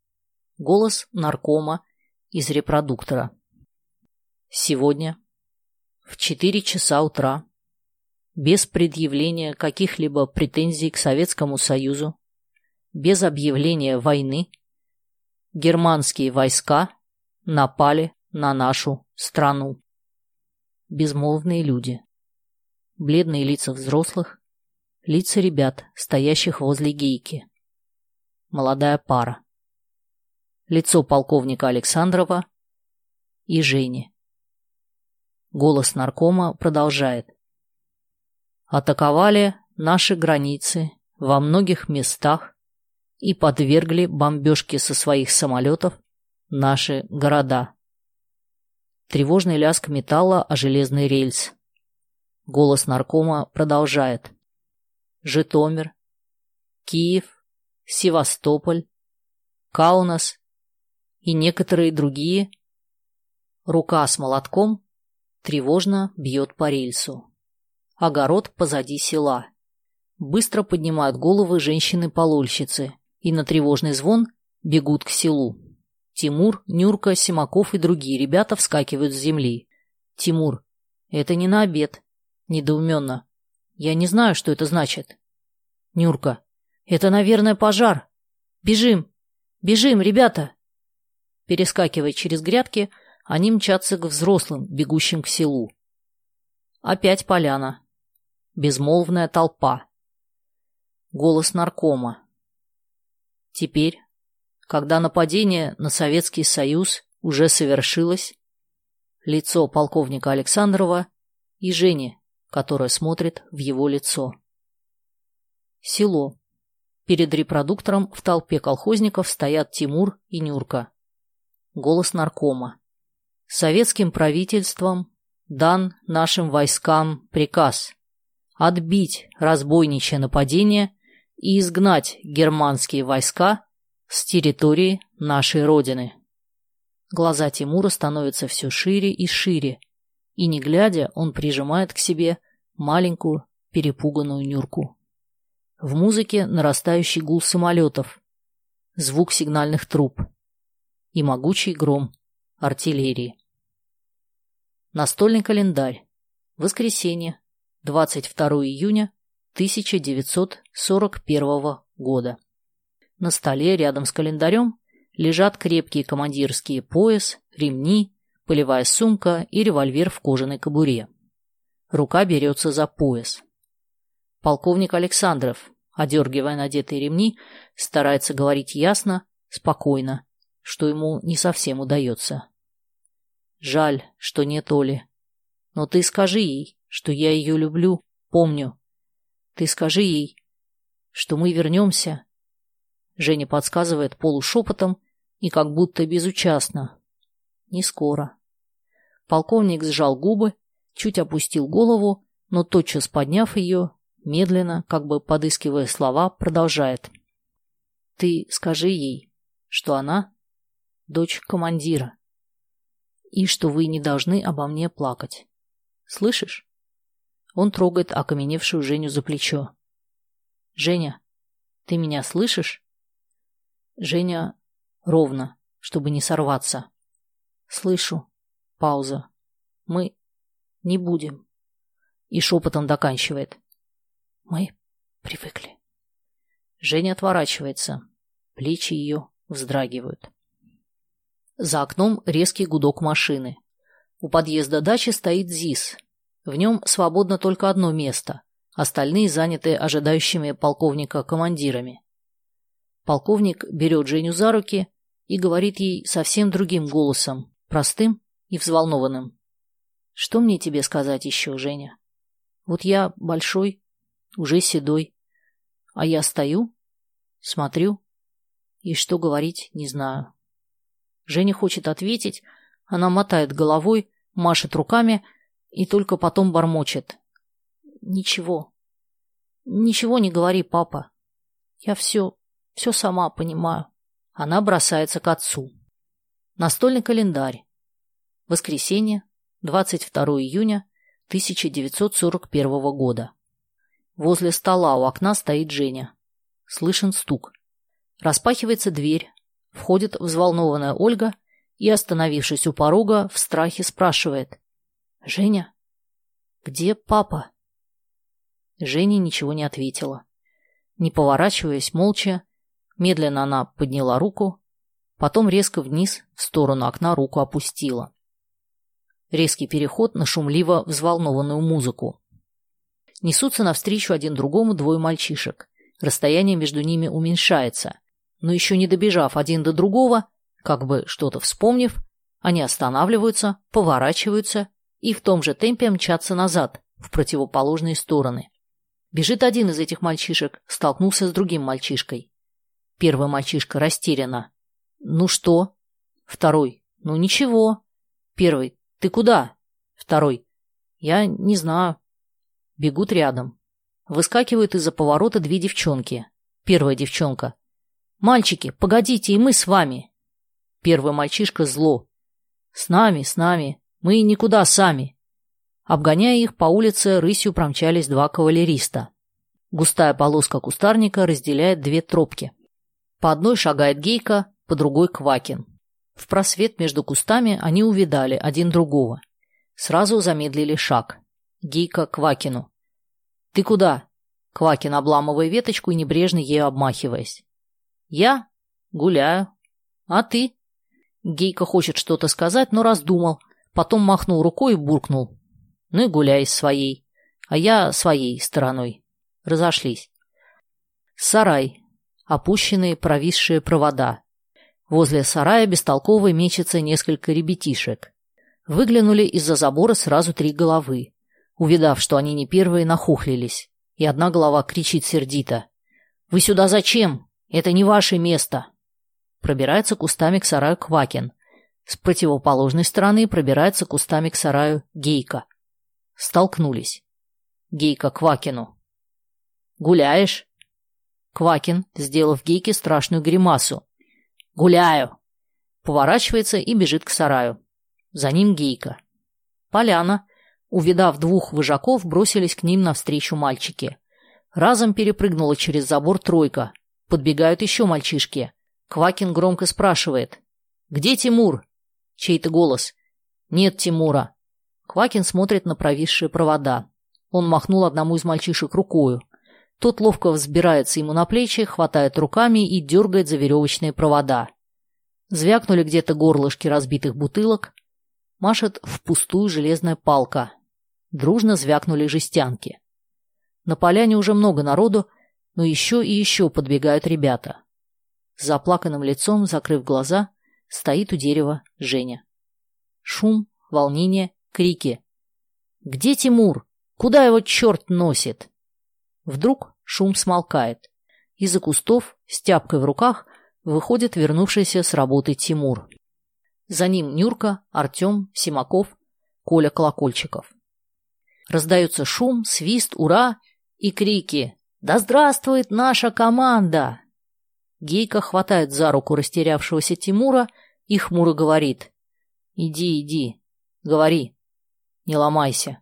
Голос наркома из репродуктора. Сегодня в 4 часа утра, без предъявления каких-либо претензий к Советскому Союзу, без объявления войны, германские войска напали на нашу страну. Безмолвные люди. Бледные лица взрослых, лица ребят, стоящих возле гейки. Молодая пара. Лицо полковника Александрова и Жени. Голос наркома продолжает. Атаковали наши границы во многих местах и подвергли бомбежке со своих самолетов наши города. Тревожный лязг металла о железный рельс. Голос наркома продолжает. Житомир, Киев, Севастополь, Каунас и некоторые другие. Рука с молотком тревожно бьет по рельсу. Огород позади села. Быстро поднимают головы женщины-полольщицы и на тревожный звон бегут к селу. Тимур, Нюрка, Симаков и другие ребята вскакивают с земли. Тимур. Это не на обед. Недоуменно. Я не знаю, что это значит. Нюрка. Это, наверное, пожар. Бежим. Бежим, ребята. Перескакивая через грядки, они мчатся к взрослым, бегущим к селу. Опять поляна. Безмолвная толпа. Голос наркома. Теперь, когда нападение на Советский Союз уже совершилось, лицо полковника Александрова и Жени, которая смотрит в его лицо. Село. Перед репродуктором в толпе колхозников стоят Тимур и Нюрка. Голос наркома. Советским правительством дан нашим войскам приказ отбить разбойничье нападение и изгнать германские войска с территории нашей Родины. Глаза Тимура становятся все шире и шире, и, не глядя, он прижимает к себе маленькую перепуганную Нюрку. В музыке нарастающий гул самолетов, звук сигнальных труб и могучий гром артиллерии. Настольный календарь. Воскресенье, 22 июня 1941 года. На столе рядом с календарем лежат крепкие командирские пояс, ремни, полевая сумка и револьвер в кожаной кобуре. Рука берется за пояс. Полковник Александров, одергивая надетые ремни, старается говорить ясно, спокойно, что ему не совсем удается. Жаль, что нет Оли. Но ты скажи ей, что я ее люблю, помню. Ты скажи ей, что мы вернемся. Женя подсказывает полушепотом и как будто безучастно. Не скоро. Полковник сжал губы, чуть опустил голову, но тотчас подняв ее, медленно, как бы подыскивая слова, продолжает. Ты скажи ей, что она дочь командира, и что вы не должны обо мне плакать. Слышишь? Он трогает окаменевшую Женю за плечо. Женя, ты меня слышишь? Женя ровно, чтобы не сорваться. Слышу. Пауза. Мы не будем. И шепотом доканчивает. Мы привыкли. Женя отворачивается. Плечи ее вздрагивают. За окном резкий гудок машины. У подъезда дачи стоит ЗИС. В нем свободно только одно место. Остальные заняты ожидающими полковника командирами. Полковник берет Женю за руки и говорит ей совсем другим голосом, простым и взволнованным. Что мне тебе сказать еще, Женя? Вот я большой, уже седой, а я стою, смотрю и что говорить не знаю. Женя хочет ответить, она мотает головой, машет руками и только потом бормочет. Ничего, ничего не говори, папа. Я все сама понимаю. Она бросается к отцу. Настольный календарь. Воскресенье, 22 июня 1941 года. Возле стола у окна стоит Женя. Слышен стук. Распахивается дверь. Входит взволнованная Ольга и, остановившись у порога, в страхе спрашивает. «Женя, где папа?» Женя ничего не ответила. Не поворачиваясь, молча, медленно она подняла руку, потом резко вниз, в сторону окна руку опустила. Резкий переход на шумливо взволнованную музыку. Несутся навстречу один другому двое мальчишек. Расстояние между ними уменьшается, но еще не добежав один до другого, как бы что-то вспомнив, они останавливаются, поворачиваются и в том же темпе мчатся назад, в противоположные стороны. Бежит один из этих мальчишек, столкнулся с другим мальчишкой. Первый мальчишка растерянно. «Ну что?» Второй. «Ну ничего». Первый. «Ты куда?» Второй. «Я не знаю». Бегут рядом. Выскакивают из-за поворота две девчонки. Первая девчонка. «Мальчики, погодите, и мы с вами». Первый мальчишка зло. «С нами, мы никуда сами». Обгоняя их, по улице рысью промчались два кавалериста. Густая полоска кустарника разделяет две тропки. По одной шагает Гейка, по другой Квакин. В просвет между кустами они увидали один другого. Сразу замедлили шаг. Гейка Квакину. «Ты куда?» Квакин, обламывая веточку и небрежно ею обмахиваясь. «Я? Гуляю. А ты?» Гейка хочет что-то сказать, но раздумал. Потом махнул рукой и буркнул. «Ну и гуляй с своей. А я своей стороной». Разошлись. Сарай. Опущенные провисшие провода. Возле сарая бестолково мечется несколько ребятишек. Выглянули из-за забора сразу три головы. Увидав, что они не первые, нахохлились. И одна голова кричит сердито. «Вы сюда зачем? Это не ваше место!» Пробирается кустами к сараю Квакин. С противоположной стороны пробирается кустами к сараю Гейка. Столкнулись. Гейка Квакину. «Гуляешь?» Квакин, сделав Гейке страшную гримасу. «Гуляю!» Поворачивается и бежит к сараю. За ним Гейка. Поляна. Увидав двух вожаков, бросились к ним навстречу мальчики. Разом перепрыгнула через забор тройка. Подбегают еще мальчишки. Квакин громко спрашивает. «Где Тимур?» Чей-то голос. «Нет Тимура». Квакин смотрит на провисшие провода. Он махнул одному из мальчишек рукою. Тот ловко взбирается ему на плечи, хватает руками и дергает за веревочные провода. Звякнули где-то горлышки разбитых бутылок. Машет впустую железная палка. Дружно звякнули жестянки. На поляне уже много народу, но еще и еще подбегают ребята. С заплаканным лицом, закрыв глаза, стоит у дерева Женя. Шум, волнение, крики. «Где Тимур? Куда его черт носит?» Вдруг шум смолкает. Из-за кустов, с тяпкой в руках, выходит вернувшийся с работы Тимур. За ним Нюрка, Артем, Симаков, Коля Колокольчиков. Раздается шум, свист, ура и крики. «Да здравствует наша команда!» Гейка хватает за руку растерявшегося Тимура и хмуро говорит. «Иди, говори, не ломайся».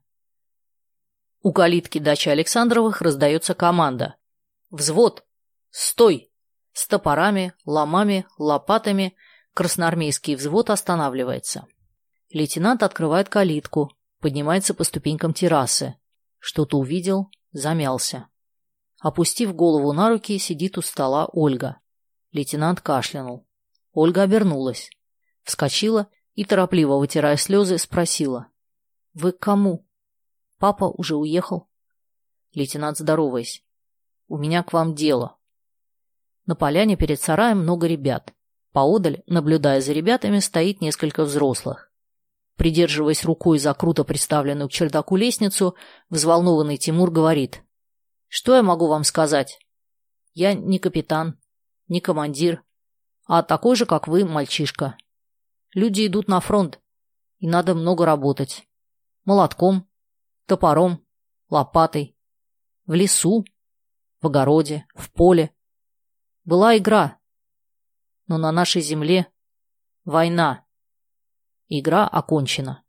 У калитки дачи Александровых раздается команда. «Взвод! Стой!» С топорами, ломами, лопатами красноармейский взвод останавливается. Лейтенант открывает калитку, поднимается по ступенькам террасы. Что-то увидел, замялся. Опустив голову на руки, сидит у стола Ольга. Лейтенант кашлянул. Ольга обернулась. Вскочила и, торопливо вытирая слезы, спросила. «Вы к кому?» «Папа уже уехал». Лейтенант, здороваясь. «У меня к вам дело». На поляне перед сараем много ребят. Поодаль, наблюдая за ребятами, стоит несколько взрослых. Придерживаясь рукой за круто приставленную к чердаку лестницу, взволнованный Тимур говорит. «Что я могу вам сказать? Я не капитан, не командир, а такой же, как вы, мальчишка. Люди идут на фронт, и надо много работать. Молотком, топором, лопатой, в лесу, в огороде, в поле. Была игра, но на нашей земле война. Игра окончена».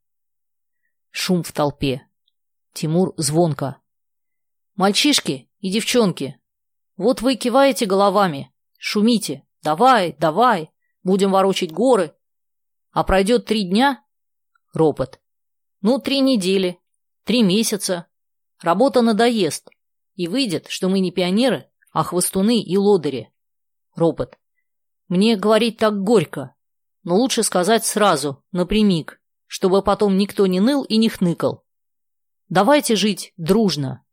Шум в толпе. Тимур звонко. «Мальчишки и девчонки, вот вы киваете головами, шумите. Давай, давай, будем ворочать горы. А пройдет 3 дня?» Ропот. «Ну, 3 недели, 3 месяца. Работа надоест. И выйдет, что мы не пионеры, а хвостуны и лодыри». Ропот. «Мне говорить так горько, но лучше сказать сразу, напрямик, чтобы потом никто не ныл и не хныкал. Давайте жить дружно».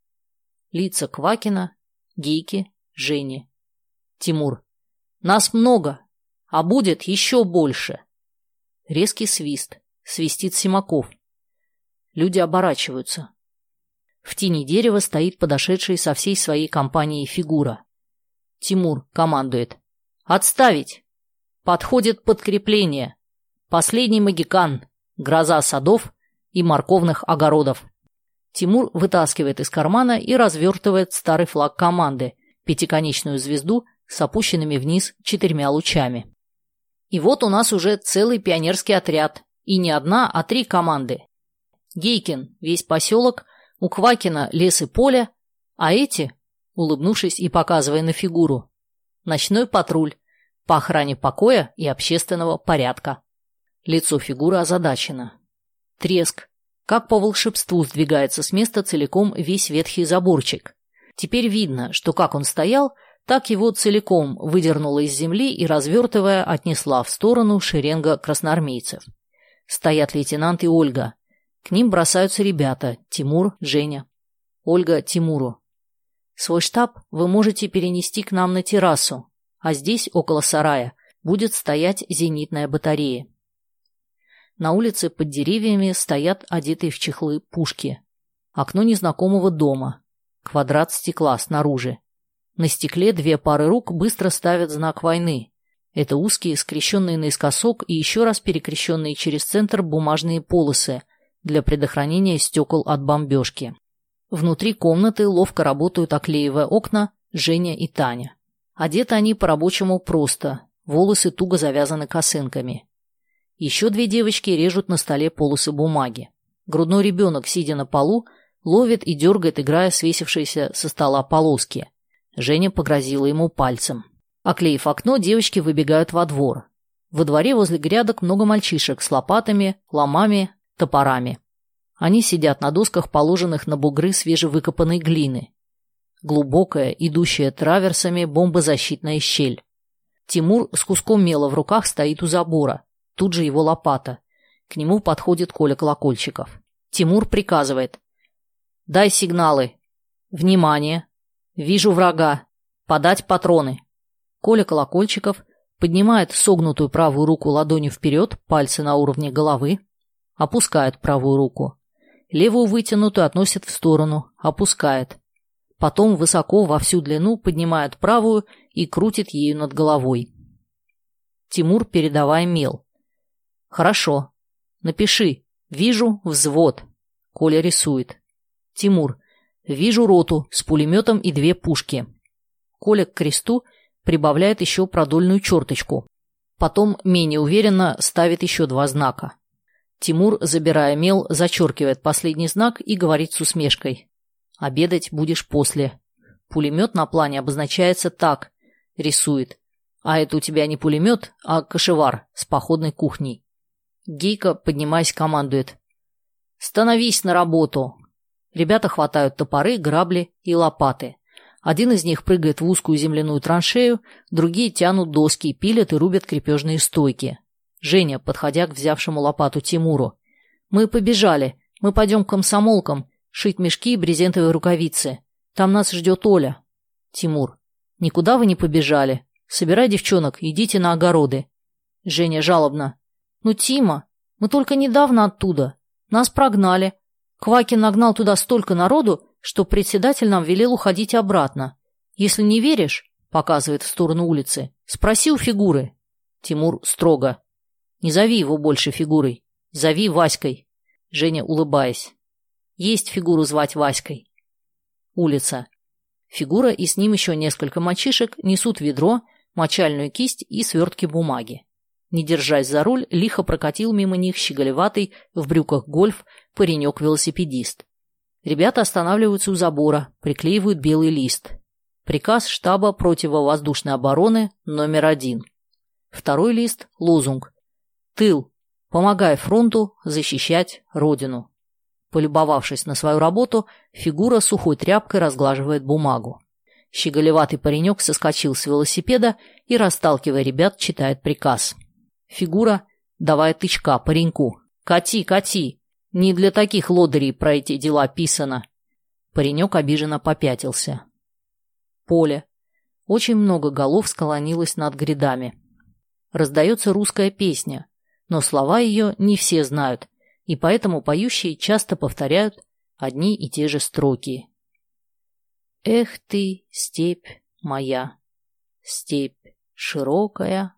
Лица Квакина, Гейки, Жени. Тимур. «Нас много, а будет еще больше». Резкий свист. Свистит Симаков. Люди оборачиваются. В тени дерева стоит подошедший со всей своей компанией фигура. Тимур командует. «Отставить! Подходит подкрепление. Последний магикан, гроза садов и морковных огородов». Тимур вытаскивает из кармана и развертывает старый флаг команды, пятиконечную звезду с опущенными вниз 4 лучами. И вот у нас уже целый пионерский отряд, и не 1, а 3 команды. Гейкин – весь поселок, у Квакина – лес и поле, а эти, улыбнувшись и показывая на фигуру, ночной патруль по охране покоя и общественного порядка. Лицо фигуры озадачено. Треск. Как по волшебству сдвигается с места целиком весь ветхий заборчик. Теперь видно, что как он стоял, так его целиком выдернула из земли и, развертывая, отнесла в сторону шеренга красноармейцев. Стоят лейтенант и Ольга. К ним бросаются ребята – Тимур, Женя. Ольга Тимуру. «Свой штаб вы можете перенести к нам на террасу, а здесь, около сарая, будет стоять зенитная батарея». На улице под деревьями стоят одетые в чехлы пушки. Окно незнакомого дома. Квадрат стекла снаружи. На стекле 2 пары рук быстро ставят знак войны. Это узкие, скрещенные наискосок и еще раз перекрещенные через центр бумажные полосы для предохранения стекол от бомбежки. Внутри комнаты ловко работают, оклеивая окна, Женя и Таня. Одеты они по-рабочему просто, волосы туго завязаны косынками. Еще 2 девочки режут на столе полосы бумаги. Грудной ребенок, сидя на полу, ловит и дергает, играя свесившиеся со стола полоски. Женя погрозила ему пальцем. Оклеив окно, девочки выбегают во двор. Во дворе возле грядок много мальчишек с лопатами, ломами, топорами. Они сидят на досках, положенных на бугры свежевыкопанной глины. Глубокая, идущая траверсами, бомбозащитная щель. Тимур с куском мела в руках стоит у забора. Тут же его лопата. К нему подходит Коля Колокольчиков. Тимур приказывает: «Дай сигналы. Внимание. Вижу врага. Подать патроны». Коля Колокольчиков поднимает согнутую правую руку ладонью вперед, пальцы на уровне головы, опускает правую руку. Левую вытянутую относит в сторону, опускает. Потом высоко во всю длину поднимает правую и крутит ею над головой. Тимур, передавая мел. «Хорошо. Напиши. Вижу взвод». Коля рисует. Тимур. «Вижу роту с пулеметом и 2 пушки». Коля к кресту прибавляет еще продольную черточку. Потом менее уверенно ставит еще 2 знака. Тимур, забирая мел, зачеркивает последний знак и говорит с усмешкой: «Обедать будешь после». Пулемет на плане обозначается так, рисует. А это у тебя не пулемет, а кошевар с походной кухней. Гейка, поднимаясь, командует: «Становись на работу». Ребята хватают топоры, грабли и лопаты. Один из них прыгает в узкую земляную траншею, другие тянут доски, пилят и рубят крепежные стойки. Женя, подходя к взявшему лопату Тимуру: «Мы побежали. Мы пойдем к комсомолкам шить мешки и брезентовые рукавицы. Там нас ждет Оля». Тимур: «Никуда вы не побежали. Собирай девчонок, идите на огороды». Женя жалобно: «Ну, Тима, мы только недавно оттуда. Нас прогнали. Квакин нагнал туда столько народу, что председатель нам велел уходить обратно. Если не веришь, — показывает в сторону улицы, — спроси у фигуры». Тимур строго: «Не зови его больше фигурой. Зови Васькой». Женя, улыбаясь: «Есть фигуру звать Васькой». Улица. Фигура и с ним еще несколько мальчишек несут ведро, мочальную кисть и свертки бумаги. Не держась за руль, лихо прокатил мимо них щеголеватый, в брюках гольф, паренек-велосипедист. Ребята останавливаются у забора, приклеивают белый лист. Приказ штаба противовоздушной обороны номер 1. Второй лист – лозунг: «Тыл. Помогай фронту защищать Родину». Полюбовавшись на свою работу, фигура сухой тряпкой разглаживает бумагу. Щеголеватый паренек соскочил с велосипеда и, расталкивая ребят, читает приказ. Фигура, давая тычка пареньку: «Кати, кати! Не для таких лодырей про эти дела писано». Паренек обиженно попятился. Поле. Очень много голов склонилось над грядами. Раздается русская песня, но слова ее не все знают, и поэтому поющие часто повторяют одни и те же строки. «Эх ты, степь моя, степь широкая,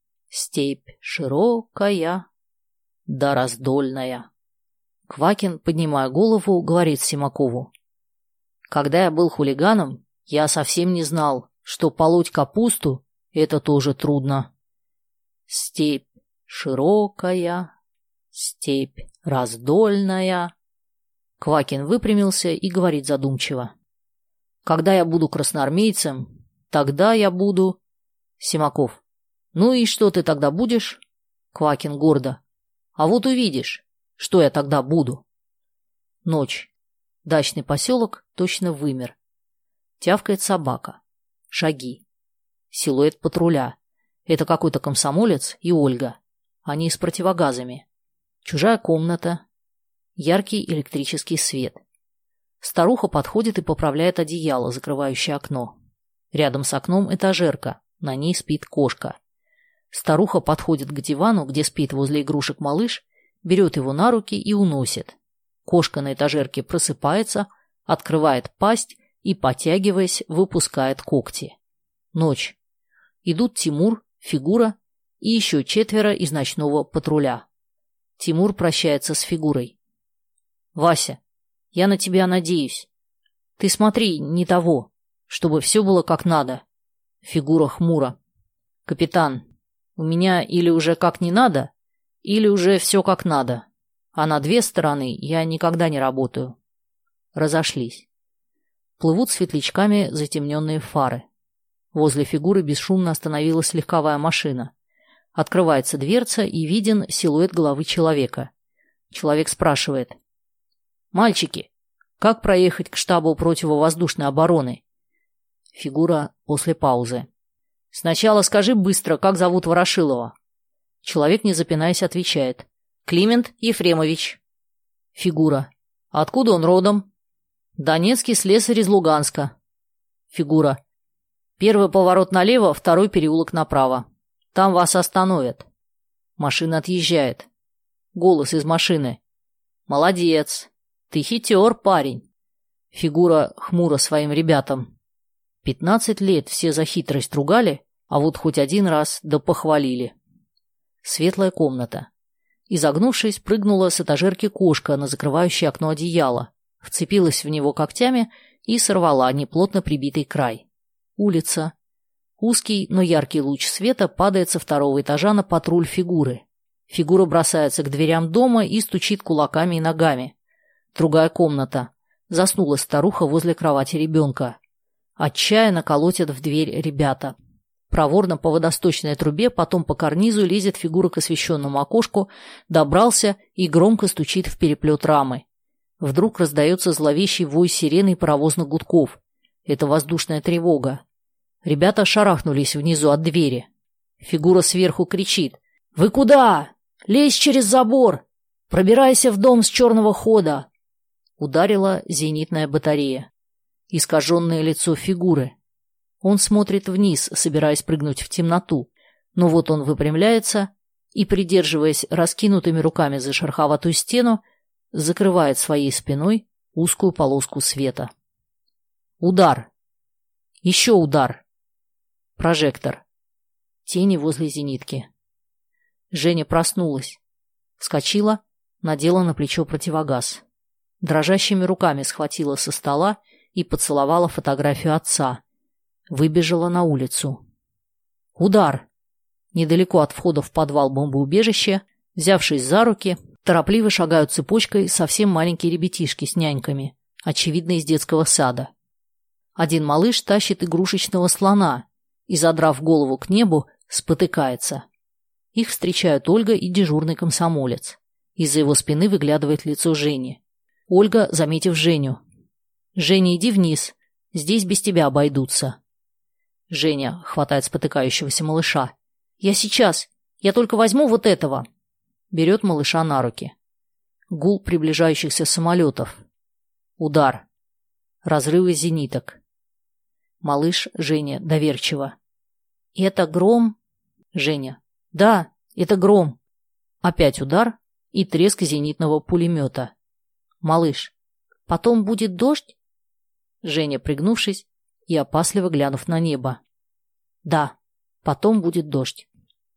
да раздольная». Квакин, поднимая голову, говорит Симакову: «Когда я был хулиганом, я совсем не знал, что полоть капусту — это тоже трудно. Степь широкая, степь раздольная». Квакин выпрямился и говорит задумчиво: «Когда я буду красноармейцем, тогда я буду...» Симаков: «Ну и что ты тогда будешь?» Квакин гордо: «А вот увидишь, что я тогда буду». Ночь. Дачный поселок точно вымер. Тявкает собака. Шаги. Силуэт патруля. Это какой-то комсомолец и Ольга. Они с противогазами. Чужая комната. Яркий электрический свет. Старуха подходит и поправляет одеяло, закрывающее окно. Рядом с окном этажерка. На ней спит кошка. Старуха подходит к дивану, где спит возле игрушек малыш, берет его на руки и уносит. Кошка на этажерке просыпается, открывает пасть и, потягиваясь, выпускает когти. Ночь. Идут Тимур, Фигура и еще 4 из ночного патруля. Тимур прощается с Фигурой. «Вася, я на тебя надеюсь. Ты смотри, не того, чтобы все было как надо». Фигура хмуро. «Капитан, у меня или уже как не надо, или уже все как надо. А на 2 стороны я никогда не работаю». Разошлись. Плывут светлячками затемненные фары. Возле Фигуры бесшумно остановилась легковая машина. Открывается дверца, и виден силуэт головы человека. Человек спрашивает: «Мальчики, как проехать к штабу противовоздушной обороны?» Фигура после паузы. «Сначала скажи быстро, как зовут Ворошилова». Человек, не запинаясь, отвечает: «Климент Ефремович». Фигура. «Откуда он родом?» «Донецкий слесарь из Луганска». Фигура. «Первый поворот налево, второй переулок направо. Там вас остановят». Машина отъезжает. Голос из машины: «Молодец. Ты хитер, парень». Фигура хмуро своим ребятам: 15 лет все за хитрость ругали, а вот хоть один раз да похвалили. Светлая комната. Изогнувшись, прыгнула с этажерки кошка на закрывающее окно одеяло, вцепилась в него когтями и сорвала неплотно прибитый край. Улица. Узкий, но яркий луч света падает со 2-го этажа на патруль Фигуры. Фигура бросается к дверям дома и стучит кулаками и ногами. Другая комната. Заснула старуха возле кровати ребенка. Отчаянно колотят в дверь ребята. Проворно по водосточной трубе, потом по карнизу лезет Фигура к освещенному окошку, добрался и громко стучит в переплет рамы. Вдруг раздается зловещий вой сирены и паровозных гудков. Это воздушная тревога. Ребята шарахнулись внизу от двери. Фигура сверху кричит: «Вы куда? Лезь через забор! Пробирайся в дом с черного хода!» Ударила зенитная батарея. Искаженное лицо Фигуры. Он смотрит вниз, собираясь прыгнуть в темноту, но вот он выпрямляется и, придерживаясь раскинутыми руками за шероховатую стену, закрывает своей спиной узкую полоску света. Удар. Еще удар. Прожектор. Тени возле зенитки. Женя проснулась. Вскочила, надела на плечо противогаз. Дрожащими руками схватила со стола и поцеловала фотографию отца. Выбежала на улицу. Удар. Недалеко от входа в подвал бомбоубежища, взявшись за руки, торопливо шагают цепочкой совсем маленькие ребятишки с няньками, очевидно, из детского сада. Один малыш тащит игрушечного слона и, задрав голову к небу, спотыкается. Их встречают Ольга и дежурный комсомолец. Из-за его спины выглядывает лицо Жени. Ольга, заметив Женю: «Женя, иди вниз, здесь без тебя обойдутся». Женя хватает спотыкающегося малыша: «Я сейчас, я только возьму вот этого». Берет малыша на руки. Гул приближающихся самолетов. Удар. Разрывы зениток. Малыш Женя доверчиво: «Это гром?» Женя: «Да, это гром». Опять удар и треск зенитного пулемета. Малыш: «Потом будет дождь?» Женя, пригнувшись и опасливо глянув на небо: «Да, потом будет дождь».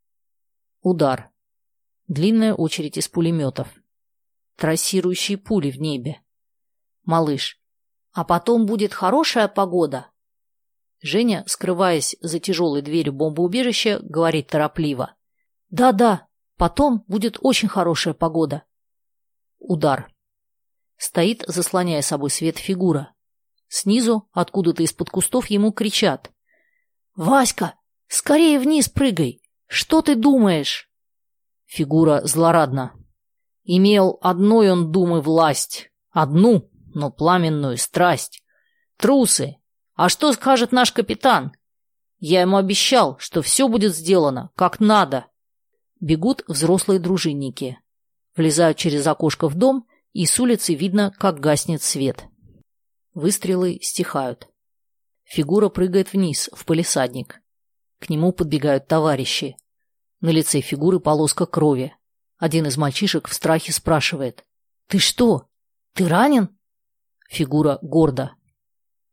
Удар. Длинная очередь из пулеметов. Трассирующие пули в небе. Малыш: «А потом будет хорошая погода?» Женя, скрываясь за тяжелой дверью бомбоубежища, говорит торопливо: «Да-да, потом будет очень хорошая погода». Удар. Стоит, заслоняя собой свет, Фигура. Снизу, откуда-то из-под кустов, ему кричат: «Васька, скорее вниз прыгай! Что ты думаешь?» Фигура злорадно: «Имел одной он думы власть, одну, но пламенную страсть. Трусы! А что скажет наш капитан? Я ему обещал, что все будет сделано, как надо». Бегут взрослые дружинники. Влезают через окошко в дом, и с улицы видно, как гаснет свет. Выстрелы стихают. Фигура прыгает вниз, в палисадник. К нему подбегают товарищи. На лице Фигуры полоска крови. Один из мальчишек в страхе спрашивает: «Ты что? Ты ранен?» Фигура гордо: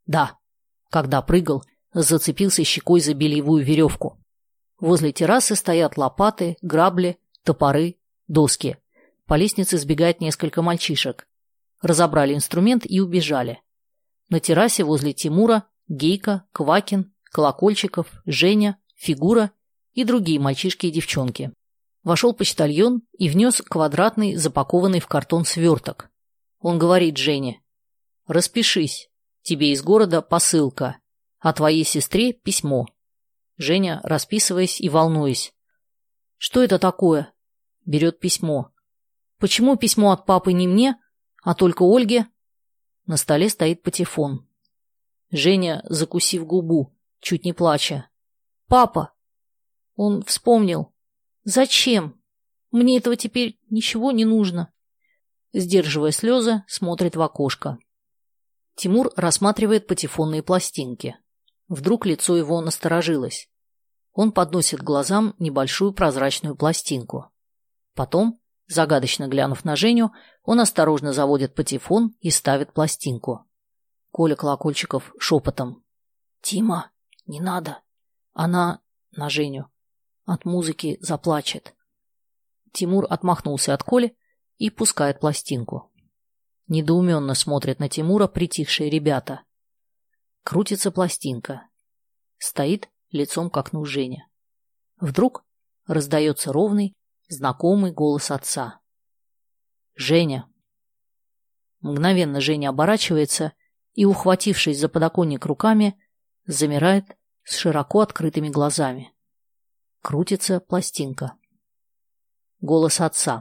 Да, когда прыгал, зацепился щекой за бельевую веревку. Возле террасы стоят лопаты, грабли, топоры, доски. По лестнице сбегает несколько мальчишек. Разобрали инструмент и убежали. На террасе возле Тимура Гейка, Квакин, Колокольчиков, Женя, Фигура и другие мальчишки и девчонки. Вошел почтальон и внес квадратный, запакованный в картон сверток. Он говорит Жене: «Распишись, тебе из города посылка, а твоей сестре письмо». Женя, расписываясь и волнуясь: «Что это такое?» Берет письмо. «Почему письмо от папы не мне, а только Ольге?» На столе стоит патефон. Женя, закусив губу, чуть не плача: «Папа!» Он вспомнил. «Зачем? Мне этого теперь ничего не нужно». Сдерживая слезы, смотрит в окошко. Тимур рассматривает патефонные пластинки. Вдруг лицо его насторожилось. Он подносит к глазам небольшую прозрачную пластинку. Потом, загадочно глянув на Женю, он осторожно заводит патефон и ставит пластинку. Коля Колокольчиков шепотом: «Тима, не надо. Она на Женю. От музыки заплачет». Тимур отмахнулся от Коли и пускает пластинку. Недоуменно смотрят на Тимура притихшие ребята. Крутится пластинка. Стоит лицом к окну Женя. Вдруг раздается ровный, знакомый голос отца. «Женя!» Мгновенно Женя оборачивается и, ухватившись за подоконник руками, замирает с широко открытыми глазами. Крутится пластинка. Голос отца.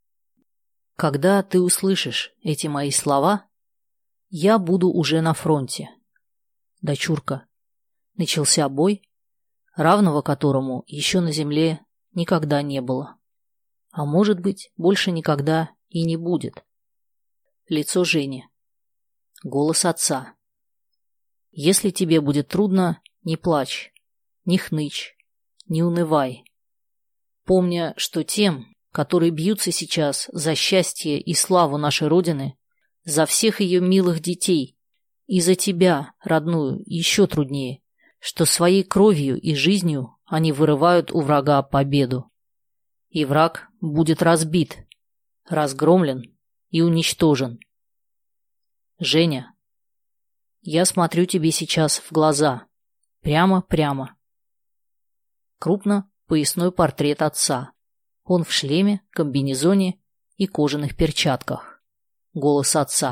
«Когда ты услышишь эти мои слова, я буду уже на фронте. Дочурка, начался бой, равного которому еще на земле никогда не было. А может быть, больше никогда и не будет». Лицо Жени. Голос отца. «Если тебе будет трудно, не плачь, не хнычь, не унывай. Помня, что тем, которые бьются сейчас за счастье и славу нашей Родины, за всех ее милых детей и за тебя, родную, еще труднее, что своей кровью и жизнью они вырывают у врага победу. И враг будет разбит, разгромлен и уничтожен. Женя, я смотрю тебе сейчас в глаза, прямо-прямо». Крупно поясной портрет отца. Он в шлеме, комбинезоне и кожаных перчатках. Голос отца.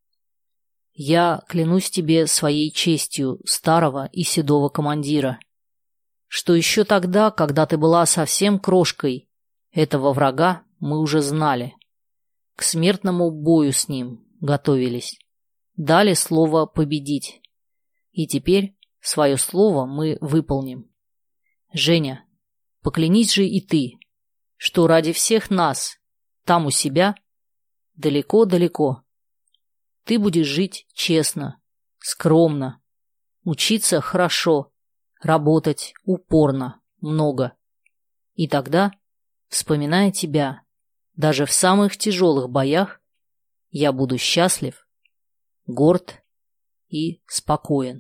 «Я клянусь тебе своей честью старого и седого командира, что еще тогда, когда ты была совсем крошкой, этого врага мы уже знали. К смертному бою с ним готовились. Дали слово победить. И теперь свое слово мы выполним. Женя, поклянись же и ты, что ради всех нас, там у себя, далеко-далеко, ты будешь жить честно, скромно, учиться хорошо, работать упорно, много. И тогда, вспоминая тебя, даже в самых тяжелых боях, я буду счастлив, горд и спокоен».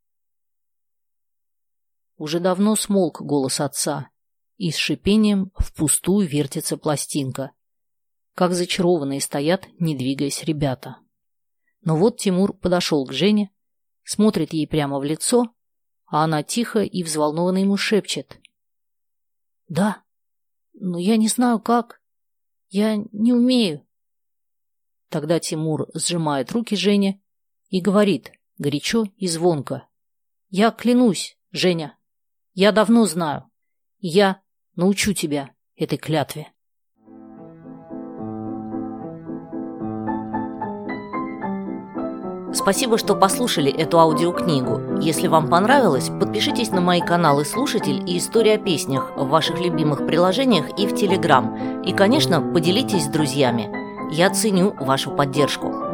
Уже давно смолк голос отца, и с шипением впустую вертится пластинка. Как зачарованные стоят, не двигаясь, ребята. Но вот Тимур подошел к Жене, смотрит ей прямо в лицо, а она тихо и взволнованно ему шепчет: «Да, но я не знаю как. Я не умею». Тогда Тимур сжимает руки Жене и говорит горячо и звонко: «Я клянусь, Женя, я давно знаю. Я научу тебя этой клятве». Спасибо, что послушали эту аудиокнигу. Если вам понравилось, подпишитесь на мои каналы «Слушатель» и «История о песнях» в ваших любимых приложениях и в Телеграм. И, конечно, поделитесь с друзьями. Я ценю вашу поддержку.